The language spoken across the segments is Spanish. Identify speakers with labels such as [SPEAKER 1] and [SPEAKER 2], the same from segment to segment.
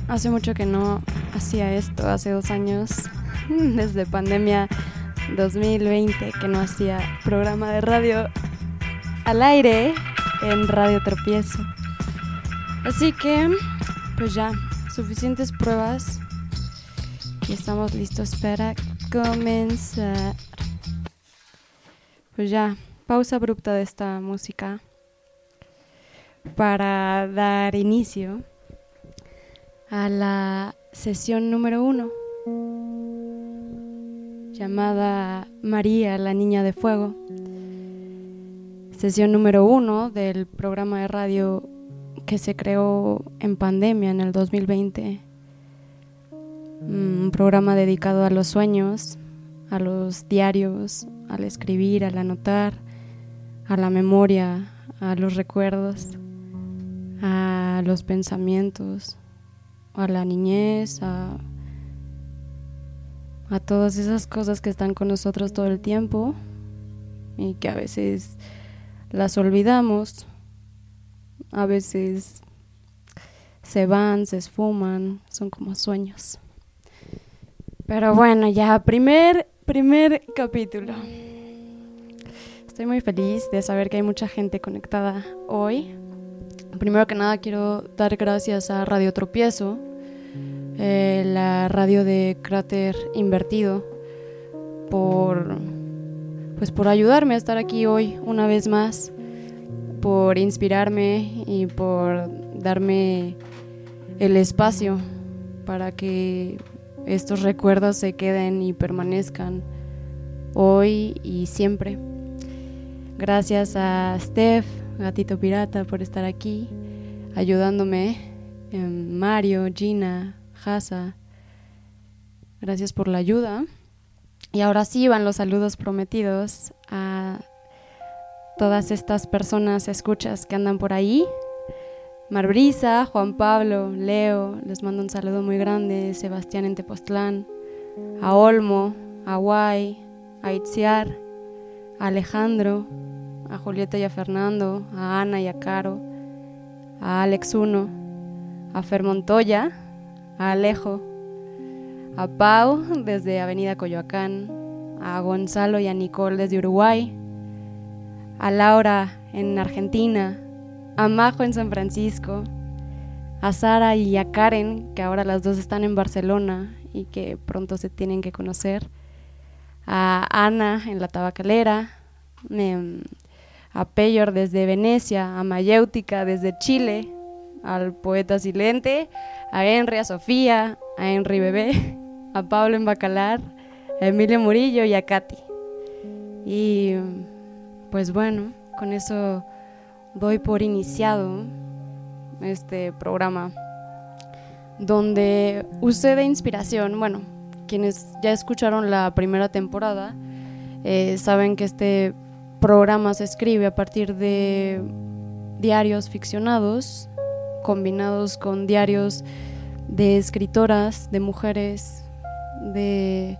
[SPEAKER 1] Hace mucho que no hacía esto, hace 2 años, desde pandemia 2020, que no hacía programa de radio al aire en Radio Tropiezo. Así que, pues ya, suficientes pruebas y estamos listos para comenzar. Pues ya, pausa abrupta de esta música para dar inicio a la sesión número 1, llamada María, la Niña de Fuego. Sesión número 1 del programa de radio que se creó en pandemia en el 2020. Un programa dedicado a los sueños, a los diarios, al escribir, al anotar, a la memoria, a los recuerdos, a los pensamientos, a la niñez, a todas esas cosas que están con nosotros todo el tiempo y que a veces las olvidamos, a veces se van, se esfuman, son como sueños. Pero bueno, ya, primer capítulo. Estoy muy feliz de saber que hay mucha gente conectada hoy. Primero que nada quiero dar gracias a Radio Tropiezo, la radio de Cráter Invertido, por ayudarme a estar aquí hoy una vez más, por inspirarme y por darme el espacio para que estos recuerdos se queden y permanezcan hoy y siempre. Gracias a Steph, Gatito Pirata, por estar aquí ayudándome, Mario, Gina, Hasa, gracias por la ayuda. Y ahora sí van los saludos prometidos a todas estas personas escuchas que andan por ahí. Marbrisa, Juan Pablo, Leo, les mando un saludo muy grande. Sebastián en Tepoztlán, a Olmo, a Guay, a Itziar, a Alejandro, a Julieta y a Fernando, a Ana y a Caro, a Alex 1, a Fer Montoya, a Alejo, a Pau desde Avenida Coyoacán, a Gonzalo y a Nicole desde Uruguay, a Laura en Argentina, a Majo en San Francisco, a Sara y a Karen, que ahora las dos están en Barcelona y que pronto se tienen que conocer, a Ana en La Tabacalera, a Peyor desde Venecia, a Mayéutica desde Chile, al Poeta Silente, a Henry, a Sofía, a Henry Bebé, a Pablo en Bacalar, a Emilio Murillo y a Katy. Y pues bueno, con eso doy por iniciado este programa, donde usé de inspiración, bueno, quienes ya escucharon la primera temporada saben que este programa se escribe a partir de diarios ficcionados combinados con diarios de escritoras, de mujeres, de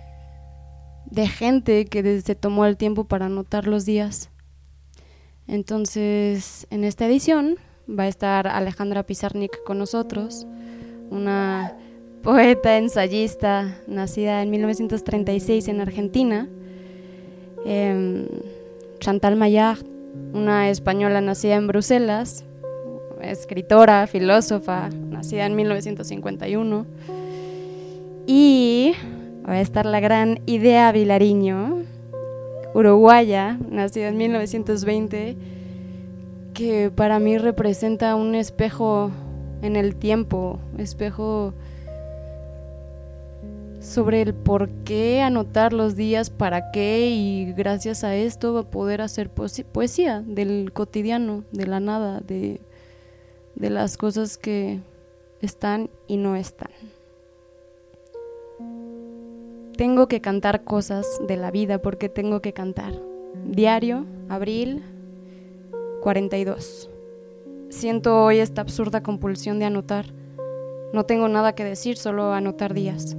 [SPEAKER 1] gente que se tomó el tiempo para anotar los días. Entonces, en esta edición va a estar Alejandra Pizarnik con nosotros, una poeta, ensayista, nacida en 1936 en Argentina. Chantal Maillard, una española nacida en Bruselas, escritora, filósofa, nacida en 1951. Y va a estar la gran Idea Vilariño, uruguaya, nacida en 1920, que para mí representa un espejo en el tiempo, espejo sobre el por qué anotar los días, para qué, y gracias a esto va a poder hacer poesía del cotidiano, de la nada, de las cosas que están y no están. Tengo que cantar cosas de la vida porque tengo que cantar. Diario, abril 42. Siento hoy esta absurda compulsión de anotar. No tengo nada que decir, solo anotar días.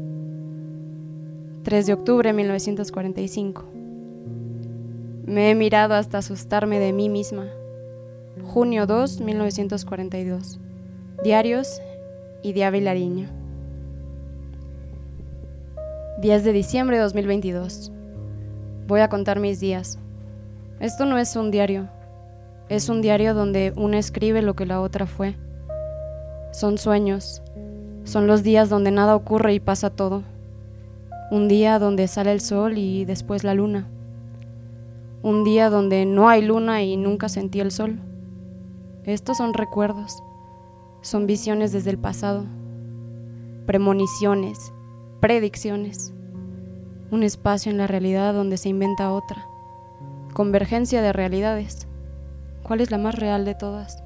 [SPEAKER 1] 3 de octubre de 1945. Me he mirado hasta asustarme de mí misma. Junio 2, 1942. Diarios Idia Vilariño. 10 de diciembre de 2022. Voy a contar mis días. Esto no es un diario. Es un diario donde una escribe lo que la otra fue. Son sueños. Son los días donde nada ocurre y pasa todo. Un día donde sale el sol y después la luna. Un día donde no hay luna y nunca sentí el sol. Estos son recuerdos. Son visiones desde el pasado. Premoniciones. Predicciones. Un espacio en la realidad donde se inventa otra. Convergencia de realidades. ¿Cuál es la más real de todas?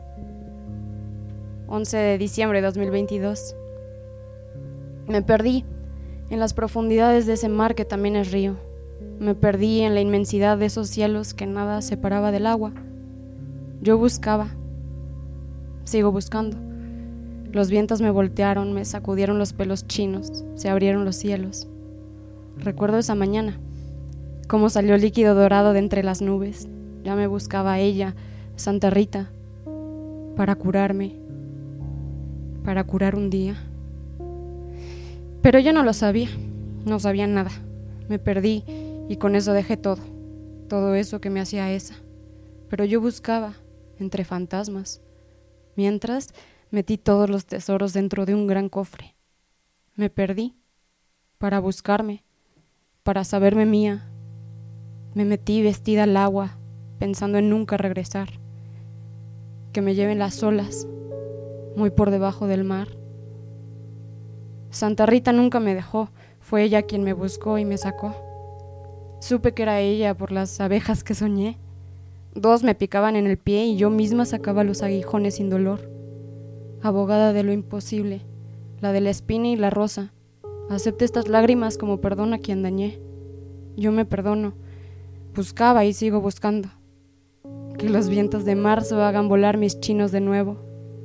[SPEAKER 1] 11 de diciembre de 2022. Me perdí en las profundidades de ese mar que también es río. Me perdí en la inmensidad de esos cielos que nada separaba del agua. Yo buscaba. Sigo buscando. Los vientos me voltearon, me sacudieron los pelos chinos, se abrieron los cielos. Recuerdo esa mañana, cómo salió líquido dorado de entre las nubes. Ya me buscaba ella, Santa Rita, para curarme, para curar un día. Pero yo no lo sabía, no sabía nada. Me perdí y con eso dejé todo eso que me hacía esa. Pero yo buscaba entre fantasmas, mientras metí todos los tesoros dentro de un gran cofre. Me perdí para buscarme, para saberme mía. Me metí vestida al agua, pensando en nunca regresar. Que me lleven las olas, muy por debajo del mar. Santa Rita nunca me dejó, fue ella quien me buscó y me sacó. Supe que era ella por las abejas que soñé. 2 me picaban en el pie y yo misma sacaba los aguijones sin dolor. Abogada de lo imposible, la de la espina y la rosa, acepte estas lágrimas como perdón a quien dañé. Yo me perdono, buscaba y sigo buscando. Que los vientos de marzo hagan volar mis chinos de nuevo.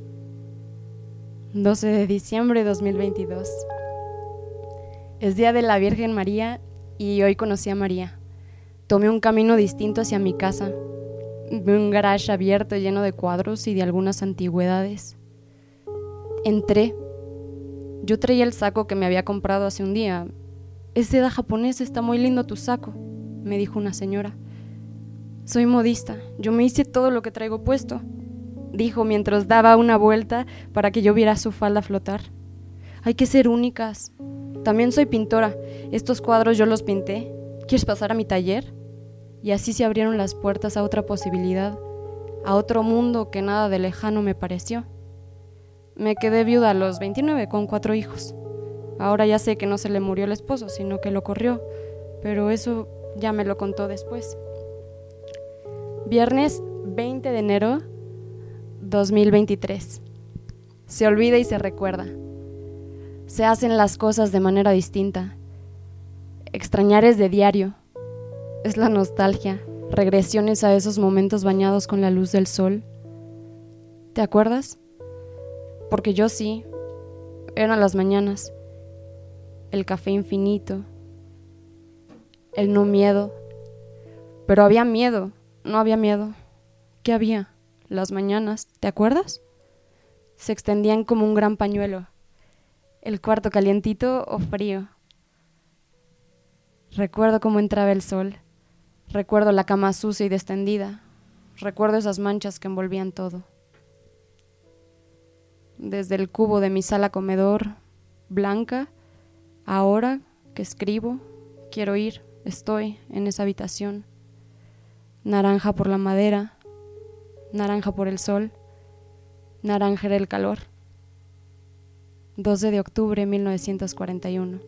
[SPEAKER 1] 12 de diciembre de 2022. Es día de la Virgen María y hoy conocí a María. Tomé un camino distinto hacia mi casa. Vi un garage abierto lleno de cuadros y de algunas antigüedades. Entré. Yo traía el saco que me había comprado hace un día. Es seda japonesa, está muy lindo tu saco, me dijo una señora. Soy modista, yo me hice todo lo que traigo puesto, dijo mientras daba una vuelta para que yo viera su falda flotar. Hay que ser únicas. También soy pintora, estos cuadros yo los pinté. ¿Quieres pasar a mi taller? Y así se abrieron las puertas a otra posibilidad, a otro mundo que nada de lejano me pareció. Me quedé viuda a los 29 con 4 hijos. Ahora ya sé que no se le murió el esposo, sino que lo corrió, pero eso ya me lo contó después. Viernes 20 de enero 2023. Se olvida y se recuerda. Se hacen las cosas de manera distinta. Extrañar es de diario. Es la nostalgia, regresiones a esos momentos bañados con la luz del sol. ¿Te acuerdas? Porque yo sí. Eran las mañanas. El café infinito. El no miedo. Pero había miedo. No había miedo. ¿Qué había? Las mañanas. ¿Te acuerdas? Se extendían como un gran pañuelo. El cuarto calientito o frío. Recuerdo cómo entraba el sol. Recuerdo la cama sucia y destendida. Recuerdo esas manchas que envolvían todo. Desde el cubo de mi sala comedor, blanca, ahora que escribo, quiero ir, estoy en esa habitación. Naranja por la madera, naranja por el sol, naranja era el calor. 12 de octubre de 1941.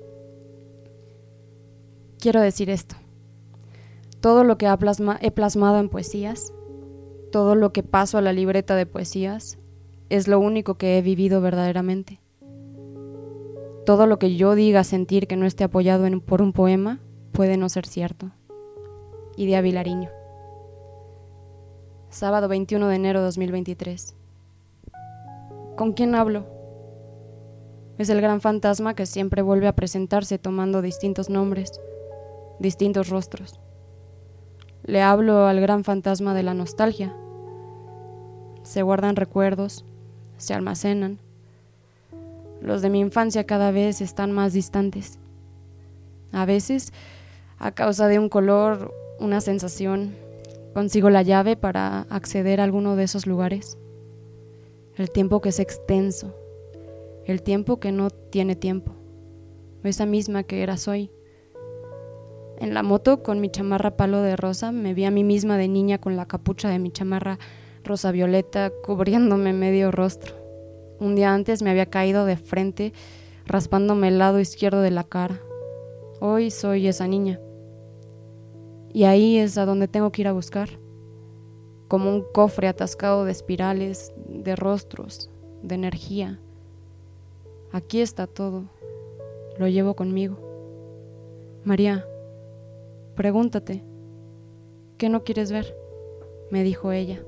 [SPEAKER 1] Quiero decir esto. Todo lo que he plasmado en poesías, todo lo que paso a la libreta de poesías, es lo único que he vivido verdaderamente. Todo lo que yo diga sentir que no esté apoyado por un poema puede no ser cierto. Idia Vilariño. Sábado 21 de enero de 2023. ¿Con quién hablo? Es el gran fantasma que siempre vuelve a presentarse tomando distintos nombres, distintos rostros. Le hablo al gran fantasma de la nostalgia. Se guardan recuerdos, se almacenan. Los de mi infancia cada vez están más distantes. A veces, a causa de un color, una sensación, consigo la llave para acceder a alguno de esos lugares. El tiempo que es extenso, el tiempo que no tiene tiempo, esa misma que eras hoy. En la moto, con mi chamarra palo de rosa, me vi a mí misma de niña con la capucha de mi chamarra rosa violeta cubriéndome medio rostro. Un día antes me había caído de frente, raspándome el lado izquierdo de la cara. Hoy soy esa niña. Y ahí es a donde tengo que ir a buscar, como un cofre atascado de espirales, de rostros, de energía. Aquí está todo, lo llevo conmigo. María, pregúntate, ¿qué no quieres ver?, me dijo ella.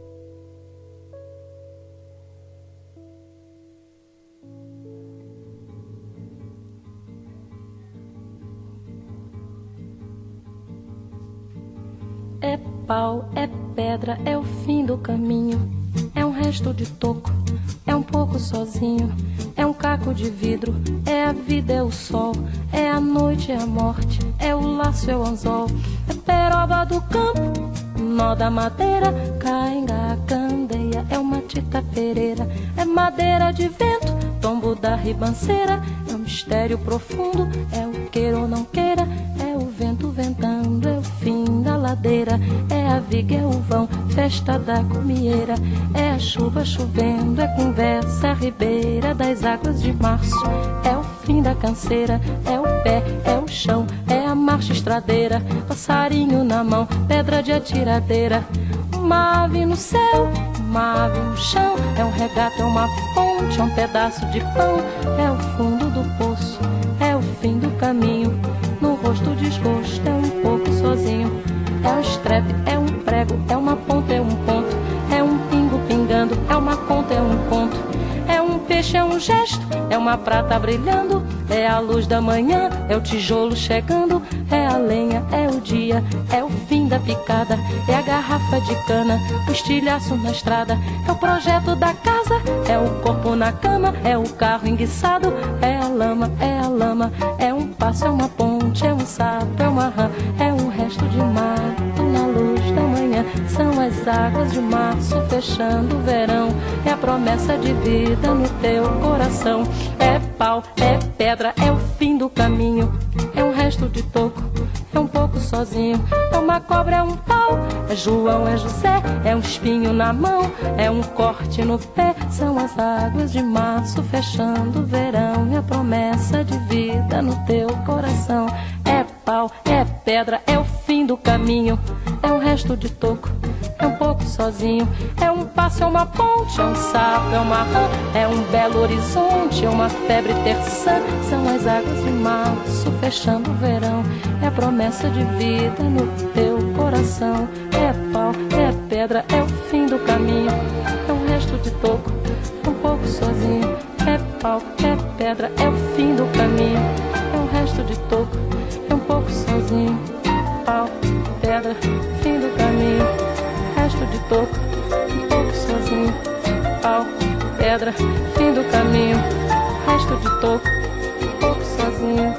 [SPEAKER 2] É pau, é pedra, é o fim do caminho. É um resto de toco, é um pouco sozinho. É um caco de vidro, é a vida, é o sol. É a noite, é a morte, é o laço, é o anzol. É peroba do campo, nó da madeira. Cainga, candeia, é uma tita pereira. É madeira de vento, tombo da ribanceira. É um mistério profundo, é o queira ou não queira. É o vento ventando, é o fim da ladeira. É a viga, é o vão, festa da comieira. É a chuva chovendo, é conversa, a ribeira das águas de março. É o fim da canseira, é o pé, é o chão. É a marcha estradeira, passarinho na mão, pedra de atiradeira. Uma ave no céu, uma ave no chão. É um regato, é uma ponte, é um pedaço de pão. É o fundo do poço, é o fim do caminho. No rosto desgosto, é um pouco sozinho. É um estrepe, é um prego, é uma ponta, é um ponto. É um pingo pingando, é uma conta, é um conto. É um peixe, é um gesto, é uma prata brilhando. É a luz da manhã, é o tijolo chegando. É a lenha, é o dia, é o fim da picada. É a garrafa de cana, o estilhaço na estrada. É o projeto da casa, é o corpo na cama. É o carro enguiçado, é a lama, é a lama. É um passo, é uma ponte, é um sapo, é uma rã. É um resto de mato na luz da manhã. São as águas de março fechando o verão. É a promessa de vida no teu coração. É pau, é pedra, é o fim do caminho. É um resto de toco, é um pouco sozinho. É uma cobra, é um pau, é João, é José. É um espinho na mão, é um corte no pé. São as águas de março fechando o verão. É a promessa de vida no teu coração. É pau, é pedra, é o fim do caminho. É um resto de toco, é um pouco sozinho. É um passo, é uma ponte, é um sapo, é uma rã. É um belo horizonte, é uma febre terçã. São as águas de março fechando o verão. É a promessa de vida no teu coração. É pau, é pedra, é o fim do caminho. É um resto de toco, é um pouco sozinho. É pau, é pedra, é o fim do caminho. É um resto de toco, é um pouco sozinho. Pau, pedra, fim do caminho. Resto de toco, um pouco sozinho. Pau, pedra, fim do caminho. Resto de toco, um pouco sozinho.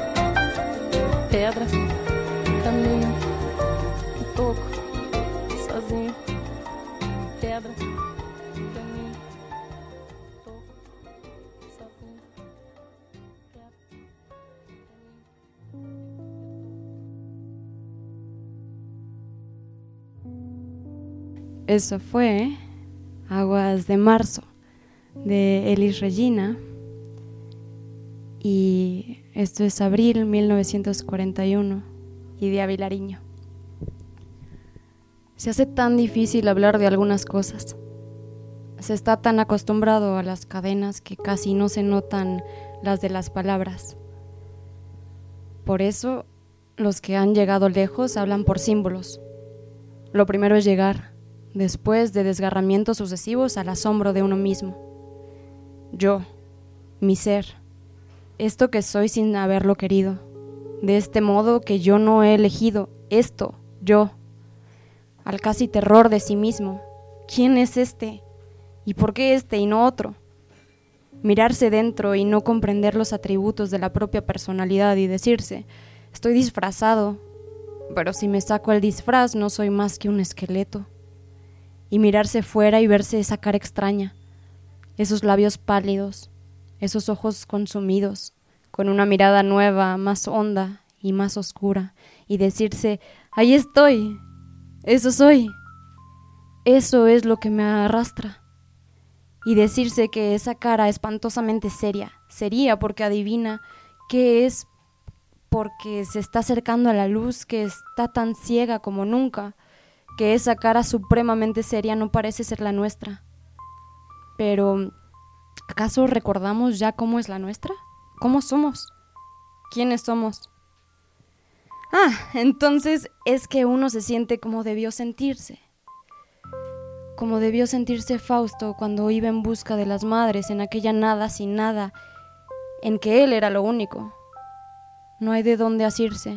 [SPEAKER 2] Pedra, caminho, um toco, sozinho. Pedra, caminho, toco, sozinho. Pedra,
[SPEAKER 1] Eso fue Aguas de Marzo, de Elis Regina, y esto es abril 1941 y de Avilariño. Se hace tan difícil hablar de algunas cosas. Se está tan acostumbrado a las cadenas que casi no se notan las de las palabras. Por eso, los que han llegado lejos hablan por símbolos. Lo primero es llegar, después de desgarramientos sucesivos al asombro de uno mismo. Yo, mi ser, esto que soy sin haberlo querido, de este modo que yo no he elegido, esto, yo, al casi terror de sí mismo. ¿Quién es este? ¿Y por qué este y no otro? mirarse dentro y no comprender los atributos de la propia personalidad y decirse, estoy disfrazado, pero si me saco el disfraz no soy más que un esqueleto. Y mirarse fuera y verse esa cara extraña, esos labios pálidos, esos ojos consumidos, con una mirada nueva, más honda y más oscura, y decirse, ahí estoy, eso soy, eso es lo que me arrastra. Y decirse que esa cara espantosamente sería porque adivina qué es, porque se está acercando a la luz que está tan ciega como nunca, que esa cara supremamente seria no parece ser la nuestra. Pero, ¿acaso recordamos ya cómo es la nuestra? ¿Cómo somos? ¿Quiénes somos? Entonces es que uno se siente como debió sentirse Fausto cuando iba en busca de las madres en aquella nada sin nada, en que él era lo único. No hay de dónde asirse.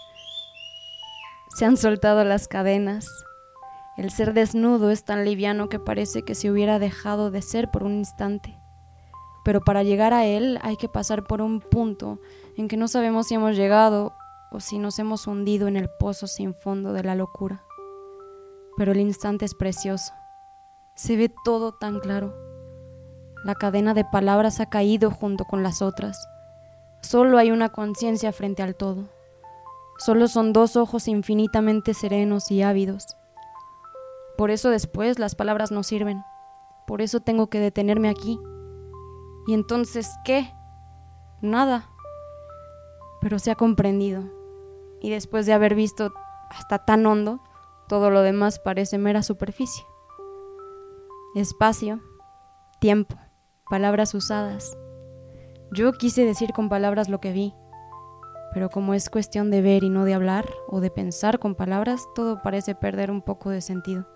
[SPEAKER 1] Se han soltado las cadenas. El ser desnudo es tan liviano que parece que se hubiera dejado de ser por un instante. Pero para llegar a él hay que pasar por un punto en que no sabemos si hemos llegado o si nos hemos hundido en el pozo sin fondo de la locura. Pero el instante es precioso. Se ve todo tan claro. La cadena de palabras ha caído junto con las otras. Solo hay una conciencia frente al todo. Solo son dos ojos infinitamente serenos y ávidos. Por eso después las palabras no sirven. Por eso tengo que detenerme aquí. ¿Y entonces qué? Nada. Pero se ha comprendido. Y después de haber visto hasta tan hondo, todo lo demás parece mera superficie. Espacio, tiempo, palabras usadas. Yo quise decir con palabras lo que vi, pero como es cuestión de ver y no de hablar o de pensar con palabras, todo parece perder un poco de sentido.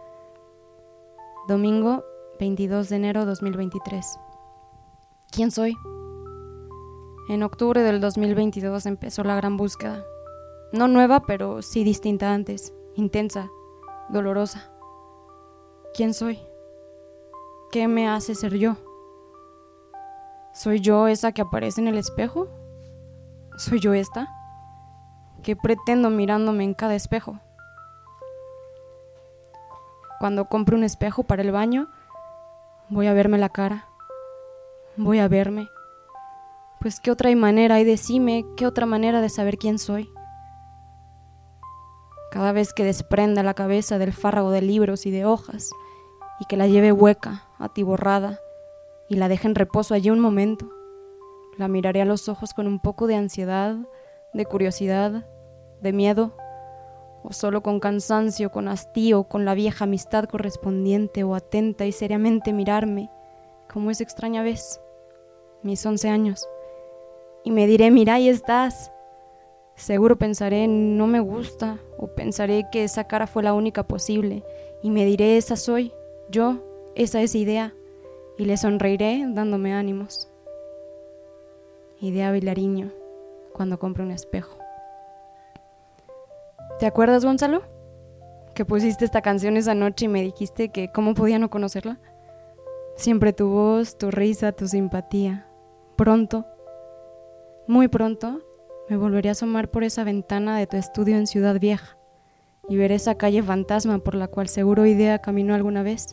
[SPEAKER 1] Domingo, 22 de enero 2023. ¿Quién soy? En octubre del 2022 empezó la gran búsqueda. No nueva, pero sí distinta antes, intensa, dolorosa. ¿Quién soy? ¿Qué me hace ser yo? ¿Soy yo esa que aparece en el espejo? ¿Soy yo esta? ¿Qué pretendo mirándome en cada espejo? Cuando compro un espejo para el baño, voy a verme la cara. Voy a verme. Pues qué otra manera hay, decime, qué otra manera de saber quién soy. Cada vez que desprenda la cabeza del fárrago de libros y de hojas, y que la lleve hueca, atiborrada, y la deje en reposo allí un momento, la miraré a los ojos con un poco de ansiedad, de curiosidad, de miedo, o solo con cansancio, con hastío, con la vieja amistad correspondiente, o atenta y seriamente mirarme, como esa extraña vez, mis 11 años, y me diré, mira, ahí estás. Seguro pensaré, no me gusta, o pensaré que esa cara fue la única posible, y me diré, esa soy, yo, esa es idea, y le sonreiré dándome ánimos. Idea Vilariño, cuando compro un espejo. ¿Te acuerdas, Gonzalo? Que pusiste esta canción esa noche y me dijiste que cómo podía no conocerla. Siempre tu voz, tu risa, tu simpatía. Pronto, muy pronto, me volveré a asomar por esa ventana de tu estudio en Ciudad Vieja y veré esa calle fantasma por la cual seguro Idea caminó alguna vez.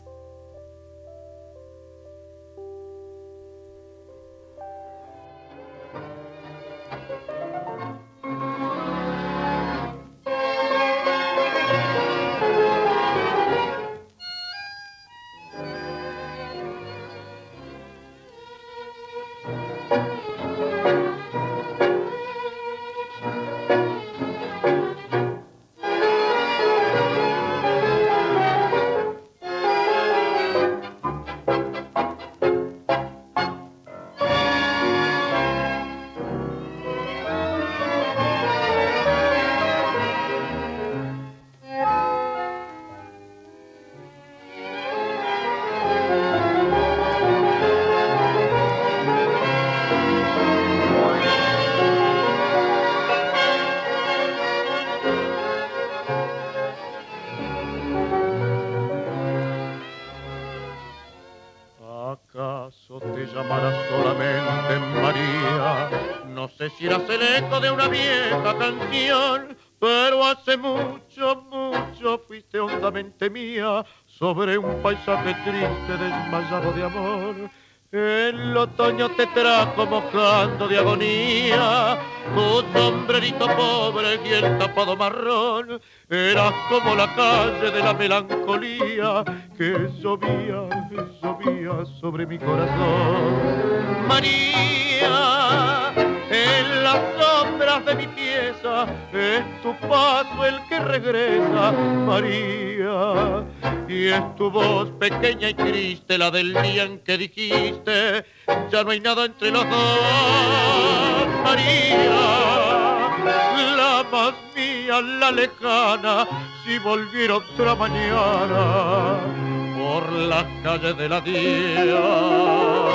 [SPEAKER 3] quisieras el eco de una vieja canción, pero hace mucho, mucho fuiste hondamente mía sobre un paisaje triste desmayado de amor. El otoño te trajo mojando de agonía, tu sombrerito pobre y el tapado marrón. Eras como la calle de la melancolía que llovía, llovía sobre mi corazón. María, en las sombras de mi pieza es tu paso el que regresa, María. Y es tu voz pequeña y triste la del día en que dijiste ya no hay nada entre los dos, María. La más mía, la lejana, si volviera otra mañana por las calles de la día.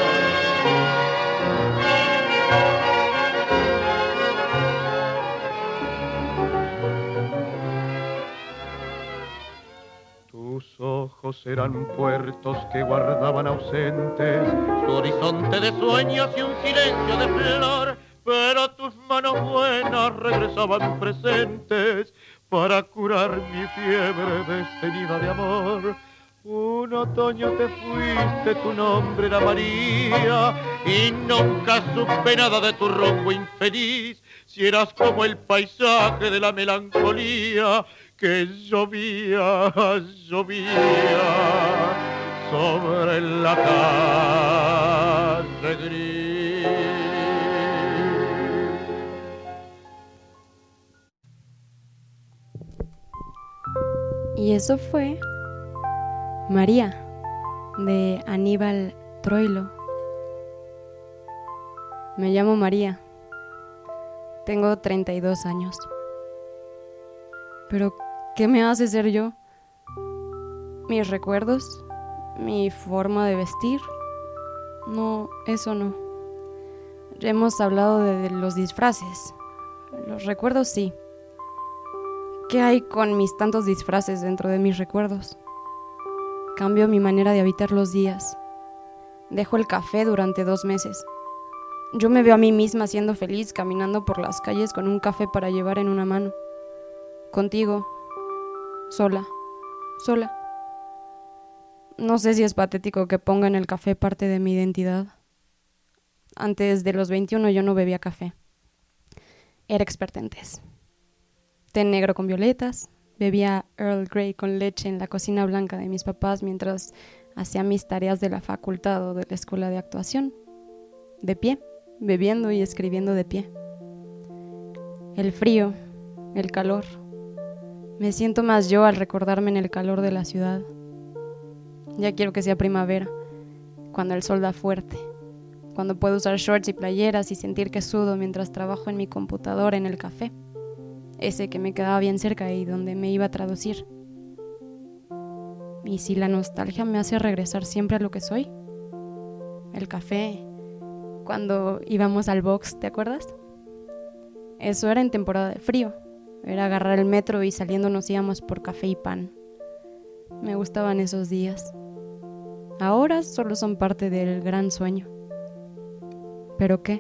[SPEAKER 3] Tus ojos eran puertos que guardaban ausentes su horizonte de sueños y un silencio de flor, pero tus manos buenas regresaban presentes para curar mi fiebre desteñida de amor. Un otoño te fuiste, tu nombre era María, y nunca supe nada de tu rumbo infeliz, si eras como el paisaje de la melancolía que llovía, llovía sobre la calle gris.
[SPEAKER 1] Y eso fue María, de Aníbal Troilo. Me llamo María. Tengo 32 años. Pero, ¿qué me hace ser yo? ¿Mis recuerdos? ¿Mi forma de vestir? No, eso no. Ya hemos hablado de los disfraces. Los recuerdos sí. ¿Qué hay con mis tantos disfraces dentro de mis recuerdos? Cambio mi manera de habitar los días. Dejo el café durante 2 meses. Yo me veo a mí misma siendo feliz caminando por las calles con un café para llevar en una mano. Contigo. Sola. Sola. No sé si es patético que ponga en el café parte de mi identidad. Antes de los 21 yo no bebía café. Era experta en tés. Té negro con violetas. Bebía Earl Grey con leche en la cocina blanca de mis papás mientras hacía mis tareas de la facultad o de la escuela de actuación. De pie, bebiendo y escribiendo de pie. El frío, el calor. Me siento más yo al recordarme en el calor de la ciudad. Ya quiero que sea primavera, cuando el sol da fuerte, cuando puedo usar shorts y playeras y sentir que sudo mientras trabajo en mi computadora en el café. Ese que me quedaba bien cerca y donde me iba a traducir. ¿Y si la nostalgia me hace regresar siempre a lo que soy? El café, cuando íbamos al box, ¿te acuerdas? Eso era en temporada de frío. Era agarrar el metro y saliendo nos íbamos por café y pan. Me gustaban esos días. Ahora solo son parte del gran sueño. ¿Pero qué?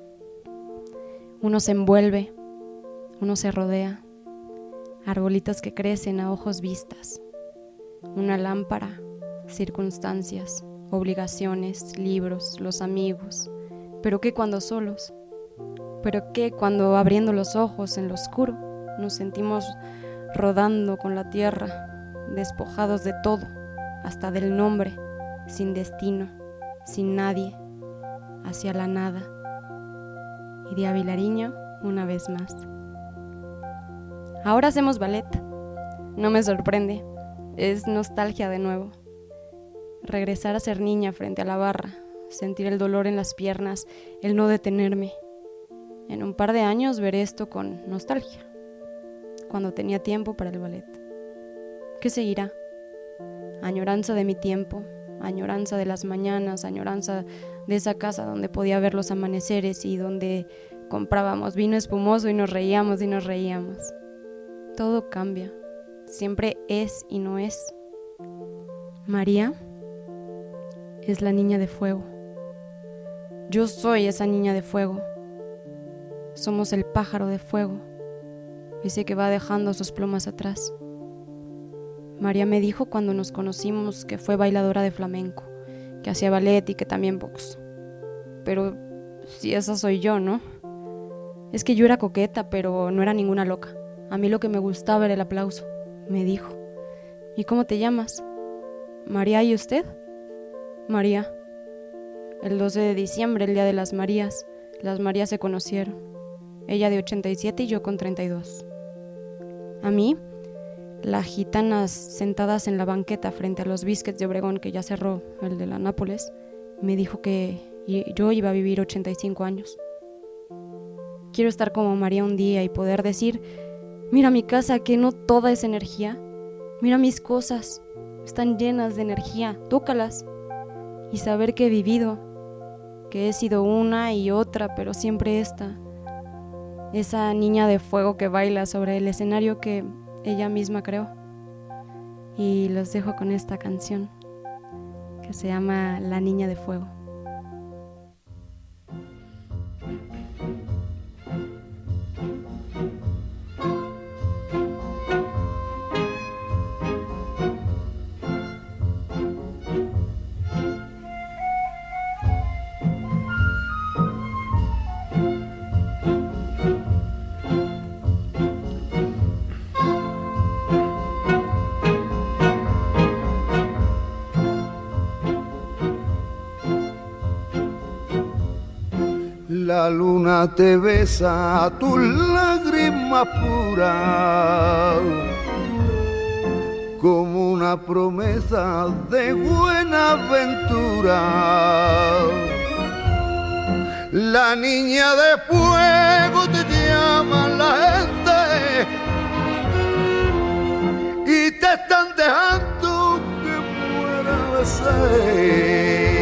[SPEAKER 1] Uno se envuelve. Uno se rodea, arbolitos que crecen a ojos vistas, una lámpara, circunstancias, obligaciones, libros, los amigos. ¿Pero qué cuando solos? ¿Pero qué cuando abriendo los ojos en lo oscuro nos sentimos rodando con la tierra, despojados de todo, hasta del nombre, sin destino, sin nadie, hacia la nada? Y de Avilariño una vez más. Ahora hacemos ballet. No me sorprende. Es nostalgia de nuevo. Regresar a ser niña frente a la barra, sentir el dolor en las piernas, el no detenerme. En un par de años veré esto con nostalgia, cuando tenía tiempo para el ballet. ¿Qué seguirá? Añoranza de mi tiempo, añoranza de las mañanas, añoranza de esa casa donde podía ver los amaneceres y donde comprábamos vino espumoso y nos reíamos y nos reíamos. Todo cambia, siempre es y no es. María es la niña de fuego. Yo soy esa niña de fuego. Somos el pájaro de fuego, ese que va dejando sus plumas atrás. María me dijo cuando nos conocimos que fue bailadora de flamenco, que hacía ballet y que también box. Pero si esa soy yo, ¿no? Es que yo era coqueta, pero no era ninguna loca. A mí lo que me gustaba era el aplauso, me dijo. ¿Y cómo te llamas? María, ¿y usted? María. El 12 de diciembre, el día de las Marías se conocieron. Ella de 87 y yo con 32. A mí, las gitanas sentadas en la banqueta frente a los Biscuits de Obregón, que ya cerró, el de la Nápoles, me dijo que yo iba a vivir 85 años. Quiero estar como María un día y poder decir: mira mi casa, que no toda es energía. Mira mis cosas, están llenas de energía, tócalas. Y saber que he vivido, que he sido una y otra, pero siempre esa niña de fuego que baila sobre el escenario que ella misma creó. Y los dejo con esta canción que se llama La Niña de Fuego.
[SPEAKER 4] La luna te besa tus lágrimas puras, como una promesa de buena aventura. La niña de fuego te llama la gente y te están dejando que muera de sed.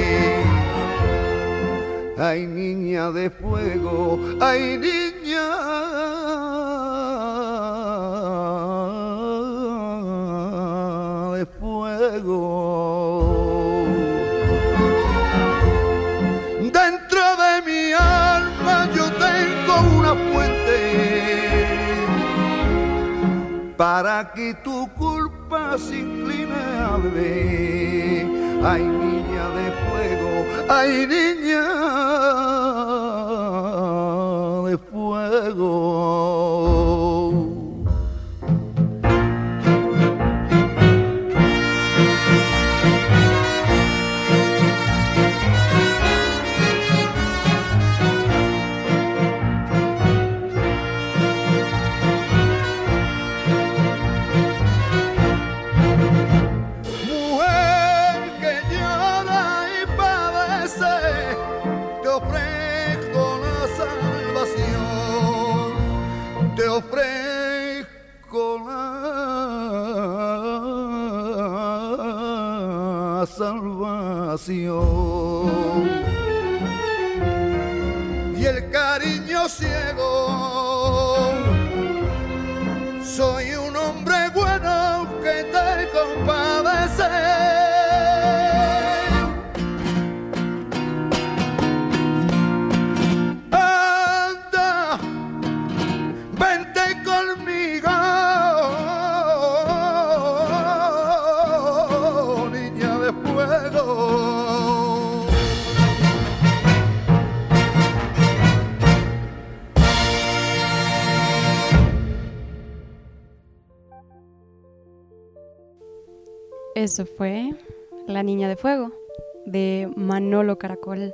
[SPEAKER 4] Ay, niña de fuego, ay, niña de fuego. Dentro de mi alma yo tengo una fuente para que tu culpa se incline a beber. Ay, niña de fuego, ay, niña de fuego. Ofrezco la salvación y el cariño ciego. Soy un hombre bueno que te compadece.
[SPEAKER 1] Eso fue La Niña de Fuego, de Manolo Caracol.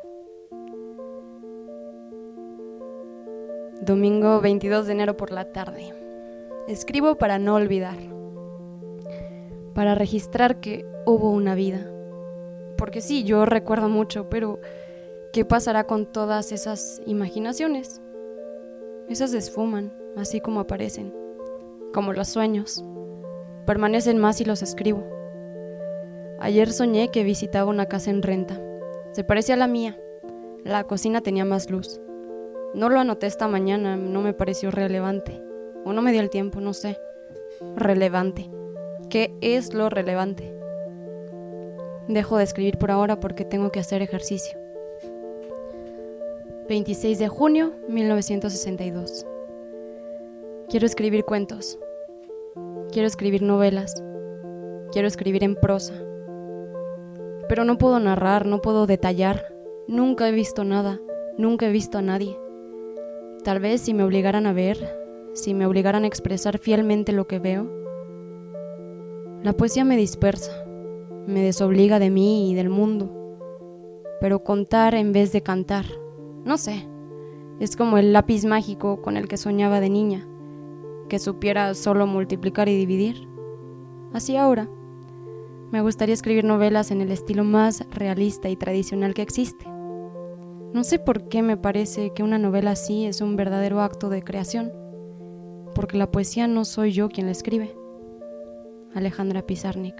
[SPEAKER 1] Domingo 22 de enero por la tarde. Escribo para no olvidar, para registrar que hubo una vida. Porque sí, yo recuerdo mucho, pero ¿qué pasará con todas esas imaginaciones? Esas se esfuman, así como aparecen, como los sueños. Permanecen más si los escribo. Ayer soñé que visitaba una casa en renta. Se parecía a la mía. La cocina tenía más luz. No lo anoté esta mañana, no me pareció relevante. O no me dio el tiempo, no sé. Relevante. ¿Qué es lo relevante? Dejo de escribir por ahora porque tengo que hacer ejercicio. 26 de junio, 1962. Quiero escribir cuentos. Quiero escribir novelas. Quiero escribir en prosa. Pero no puedo narrar, no puedo detallar. Nunca he visto nada, nunca he visto a nadie. Tal vez si me obligaran a ver, si me obligaran a expresar fielmente lo que veo. La poesía me dispersa, me desobliga de mí y del mundo. Pero contar en vez de cantar, no sé, es como el lápiz mágico con el que soñaba de niña, que supiera solo multiplicar y dividir. Así ahora, me gustaría escribir novelas en el estilo más realista y tradicional que existe. No sé por qué me parece que una novela así es un verdadero acto de creación, porque la poesía no soy yo quien la escribe. Alejandra Pizarnik.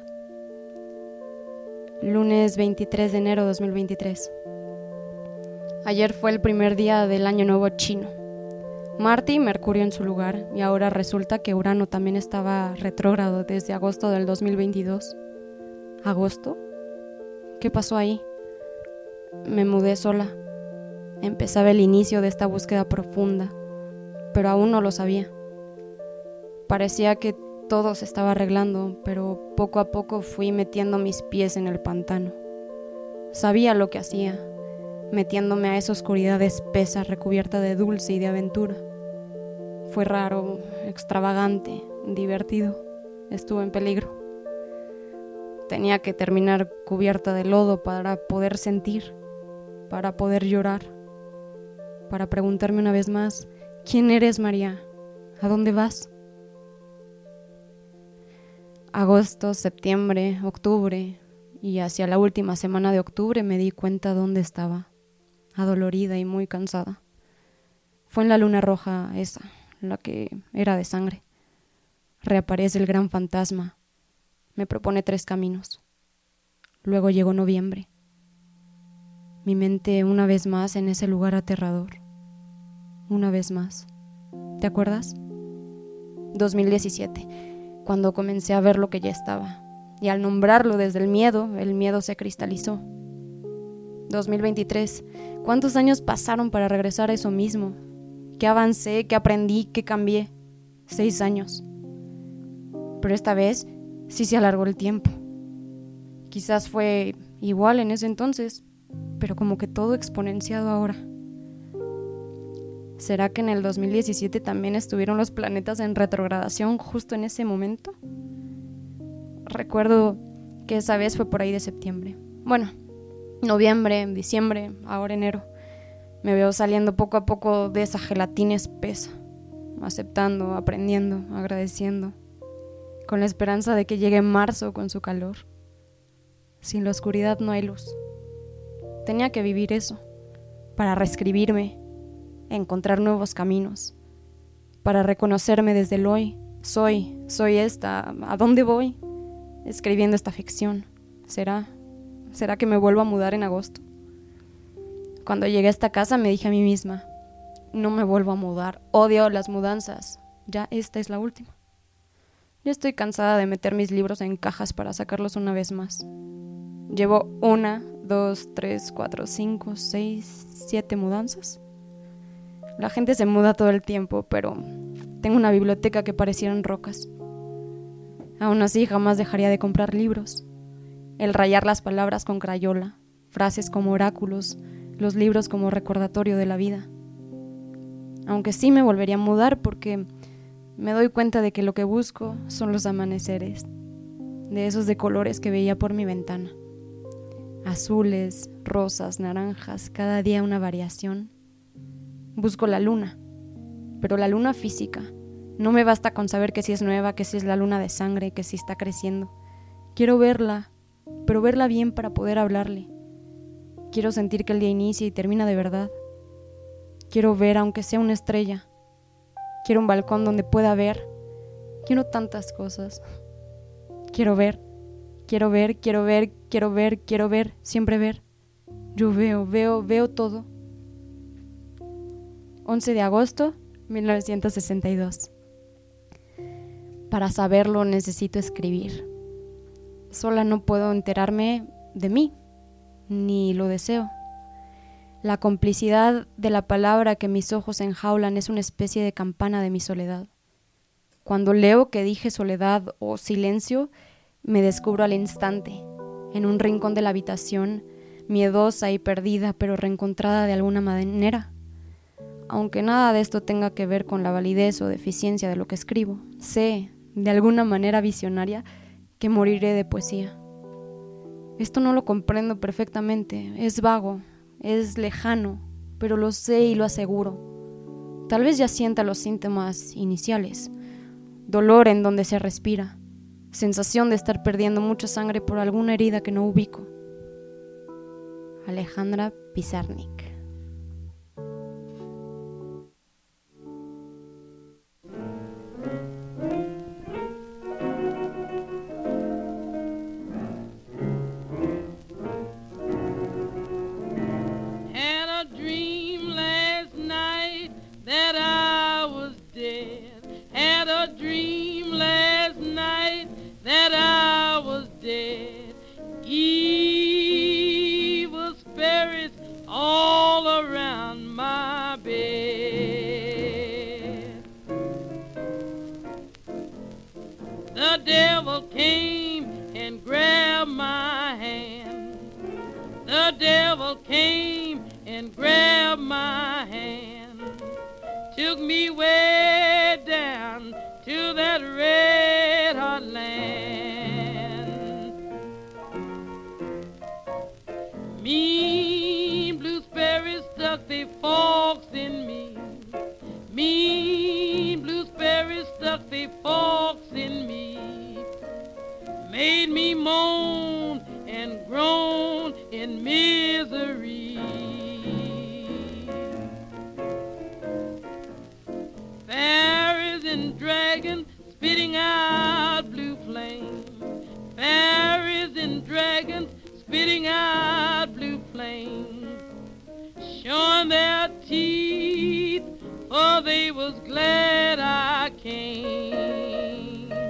[SPEAKER 1] Lunes 23 de enero de 2023. Ayer fue el primer día del Año Nuevo chino. Marte y Mercurio en su lugar, y ahora resulta que Urano también estaba retrógrado desde agosto del 2022. ¿Agosto? ¿Qué pasó ahí? Me mudé sola. Empezaba el inicio de esta búsqueda profunda, pero aún no lo sabía. Parecía que todo se estaba arreglando, pero poco a poco fui metiendo mis pies en el pantano. Sabía lo que hacía, metiéndome a esa oscuridad espesa recubierta de dulce y de aventura. Fue raro, extravagante, divertido. Estuve en peligro. Tenía que terminar cubierta de lodo para poder sentir, para poder llorar, para preguntarme una vez más, ¿quién eres, María? ¿A dónde vas? Agosto, septiembre, octubre, y hacia la última semana de octubre me di cuenta dónde estaba, adolorida y muy cansada. Fue en la luna roja esa, la que era de sangre. Reaparece el gran fantasma. Me propone 3 caminos. Luego llegó noviembre. Mi mente una vez más en ese lugar aterrador. Una vez más. ¿Te acuerdas? 2017. Cuando comencé a ver lo que ya estaba, y al nombrarlo desde el miedo se cristalizó. 2023, ¿cuántos años pasaron para regresar a eso mismo? ¿Qué avancé? ¿Qué aprendí? ¿Qué cambié? 6 años. Pero esta vez sí se alargó el tiempo. Quizás fue igual en ese entonces, pero como que todo exponenciado ahora. ¿Será que en el 2017 también estuvieron los planetas en retrogradación justo en ese momento? Recuerdo que esa vez fue por ahí de septiembre. Bueno, noviembre, diciembre, ahora enero. Me veo saliendo poco a poco de esa gelatina espesa, aceptando, aprendiendo, agradeciendo, con la esperanza de que llegue marzo con su calor. Sin la oscuridad no hay luz. Tenía que vivir eso, para reescribirme, encontrar nuevos caminos, para reconocerme desde el hoy. Soy esta. ¿A dónde voy? Escribiendo esta ficción. ¿Será que me vuelvo a mudar en agosto? Cuando llegué a esta casa me dije a mí misma, no me vuelvo a mudar, odio las mudanzas, ya esta es la última. Ya estoy cansada de meter mis libros en cajas para sacarlos una vez más. Llevo 1, 2, 3, 4, 5, 6, 7 mudanzas. La gente se muda todo el tiempo, pero tengo una biblioteca que parecieran rocas. Aún así, jamás dejaría de comprar libros. El rayar las palabras con crayola, frases como oráculos, los libros como recordatorio de la vida. Aunque sí me volvería a mudar porque me doy cuenta de que lo que busco son los amaneceres, de esos de colores que veía por mi ventana. Azules, rosas, naranjas, cada día una variación. Busco la luna, pero la luna física. No me basta con saber que si es nueva, que si es la luna de sangre, que si está creciendo. Quiero verla, pero verla bien para poder hablarle. Quiero sentir que el día inicia y termina de verdad. Quiero ver aunque sea una estrella. Quiero un balcón donde pueda ver. Quiero tantas cosas. Quiero ver, siempre ver. Yo veo todo. 11 de agosto, 1962. Para saberlo necesito escribir. Sola no puedo enterarme de mí, ni lo deseo. La complicidad de la palabra que mis ojos enjaulan es una especie de campana de mi soledad. Cuando leo que dije soledad o silencio, me descubro al instante, en un rincón de la habitación, miedosa y perdida, pero reencontrada de alguna manera. Aunque nada de esto tenga que ver con la validez o deficiencia de lo que escribo, sé, de alguna manera visionaria, que moriré de poesía. Esto no lo comprendo perfectamente, es vago, es lejano, pero lo sé y lo aseguro. Tal vez ya sienta los síntomas iniciales: dolor en donde se respira, sensación de estar perdiendo mucha sangre por alguna herida que no ubico. Alejandra Pizarnik.
[SPEAKER 5] The devil came and grabbed my hand. The devil came and grabbed my hand. Took me way down to that red hot land. Mean blue sparrows stuck their forks in me. Mean blue sparrows stuck their forks in me. Made me moan and groan in misery. Fairies and dragons spitting out blue flame. Fairies and dragons spitting out blue flame. Showing their teeth, for they was glad I came.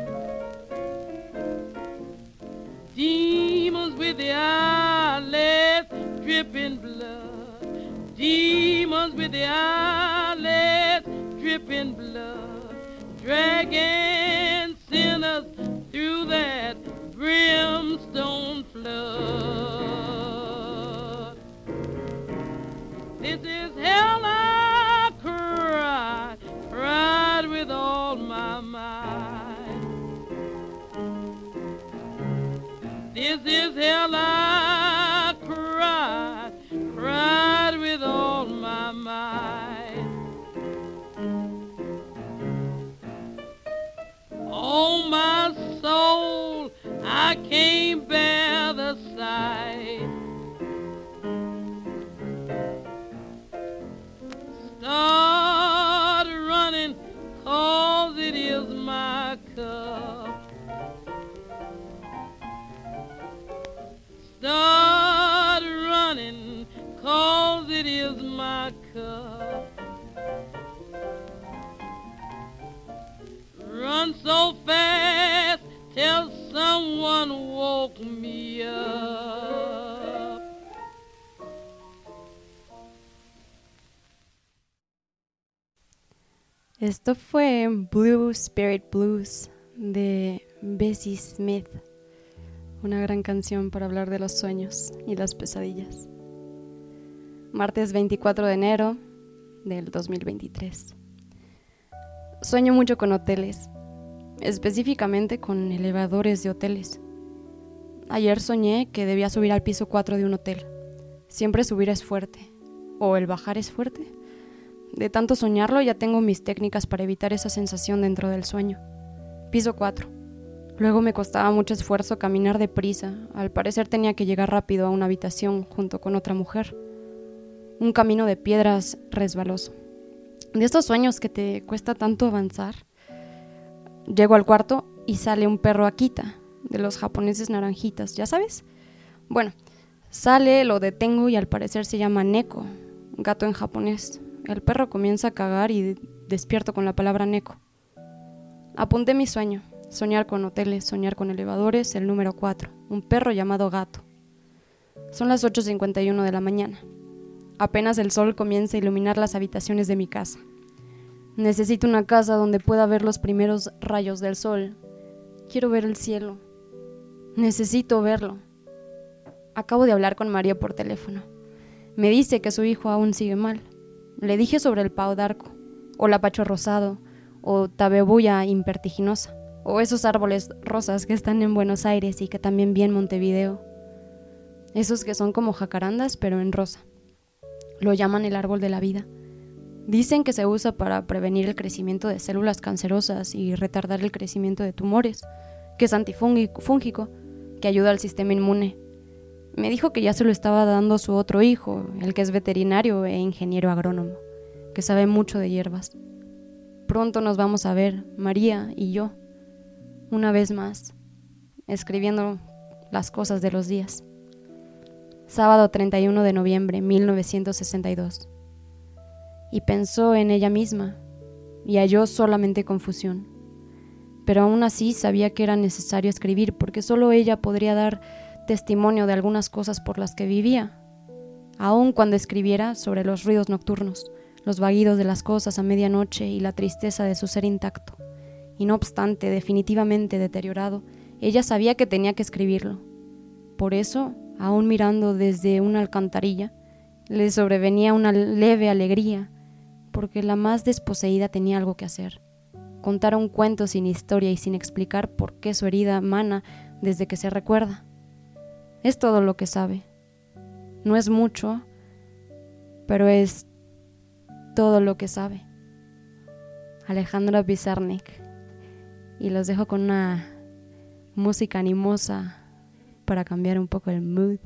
[SPEAKER 5] Demons with their eyelids dripping blood. Demons with their eyelids dripping blood. Dragging sinners through that brimstone flood. This is hell, I cried, cried with all my might. This is hell, I cried, cried with all my might. Oh, my soul, I can't bear the sight. Start running, 'cause it is my cup. Start running, 'cause it is my cup. Run so fast till someone woke me up.
[SPEAKER 1] Esto fue Blue Spirit Blues de Bessie Smith, una gran canción para hablar de los sueños y las pesadillas. Martes 24 de enero del 2023. Sueño mucho con hoteles, específicamente con elevadores de hoteles. Ayer soñé que debía subir al piso 4 de un hotel. Siempre subir es fuerte, o el bajar es fuerte. De tanto soñarlo ya tengo mis técnicas para evitar esa sensación dentro del sueño. Piso 4. Luego me costaba mucho esfuerzo caminar deprisa. Al parecer tenía que llegar rápido a una habitación junto con otra mujer. Un camino de piedras resbaloso. De estos sueños que te cuesta tanto avanzar. Llego al cuarto y sale un perro Akita, de los japoneses naranjitas, ¿ya sabes? Bueno, sale, lo detengo y al parecer se llama Neko, gato en japonés. El perro comienza a cagar y despierto con la palabra Neko. Apunté mi sueño. Soñar con hoteles, soñar con elevadores, el número 4, un perro llamado Gato. Son las 8:51 de la mañana. apenas el sol comienza a iluminar las habitaciones de mi casa. Necesito una casa donde pueda ver los primeros rayos del sol. Quiero ver el cielo. Necesito verlo. Acabo de hablar con María por teléfono. Me dice que su hijo aún sigue mal. Le dije sobre el pau d'arco, o lapacho rosado, o tabebuya impertiginosa, o esos árboles rosas que están en Buenos Aires y que también vi en Montevideo. Esos que son como jacarandas, pero en rosa. Lo llaman el árbol de la vida. Dicen que se usa para prevenir el crecimiento de células cancerosas y retardar el crecimiento de tumores, que es antifúngico, que ayuda al sistema inmune. Me dijo que ya se lo estaba dando a su otro hijo, el que es veterinario e ingeniero agrónomo, que sabe mucho de hierbas. Pronto nos vamos a ver, María y yo, una vez más, escribiendo las cosas de los días. Sábado 31 de noviembre 1962. Y pensó en ella misma, y halló solamente confusión. Pero aún así sabía que era necesario escribir, porque solo ella podría dar testimonio de algunas cosas por las que vivía, aun cuando escribiera sobre los ruidos nocturnos, los vaguidos de las cosas a medianoche y la tristeza de su ser intacto. Y no obstante, definitivamente deteriorado, ella sabía que tenía que escribirlo. Por eso, aún mirando desde una alcantarilla, le sobrevenía una leve alegría, porque la más desposeída tenía algo que hacer. Contar un cuento sin historia y sin explicar por qué su herida mana desde que se recuerda. Es todo lo que sabe. No es mucho, pero es todo lo que sabe. Alejandra Pizarnik. Y los dejo con una música animosa para cambiar un poco el mood.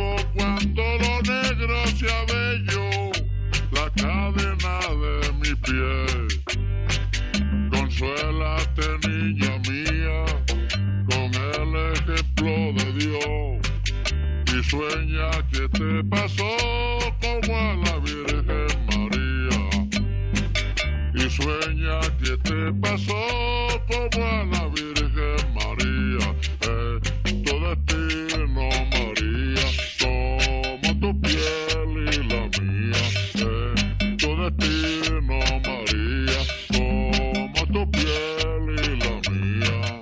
[SPEAKER 6] Cuando lo negro sea bello, la cadena de mi piel. que te pasó como a la Virgen María. Y sueña que te pasó como a la Virgen María. Tu destino, María, como tu piel y la mía. Tu destino, María, como tu piel y la mía.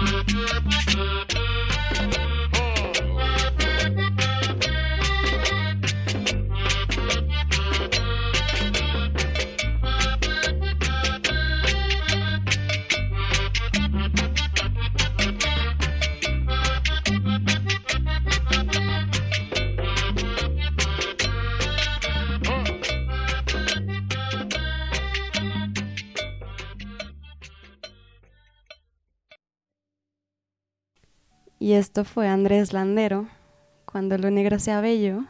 [SPEAKER 1] Y esto fue Andrés Landero, Cuando lo negro sea bello,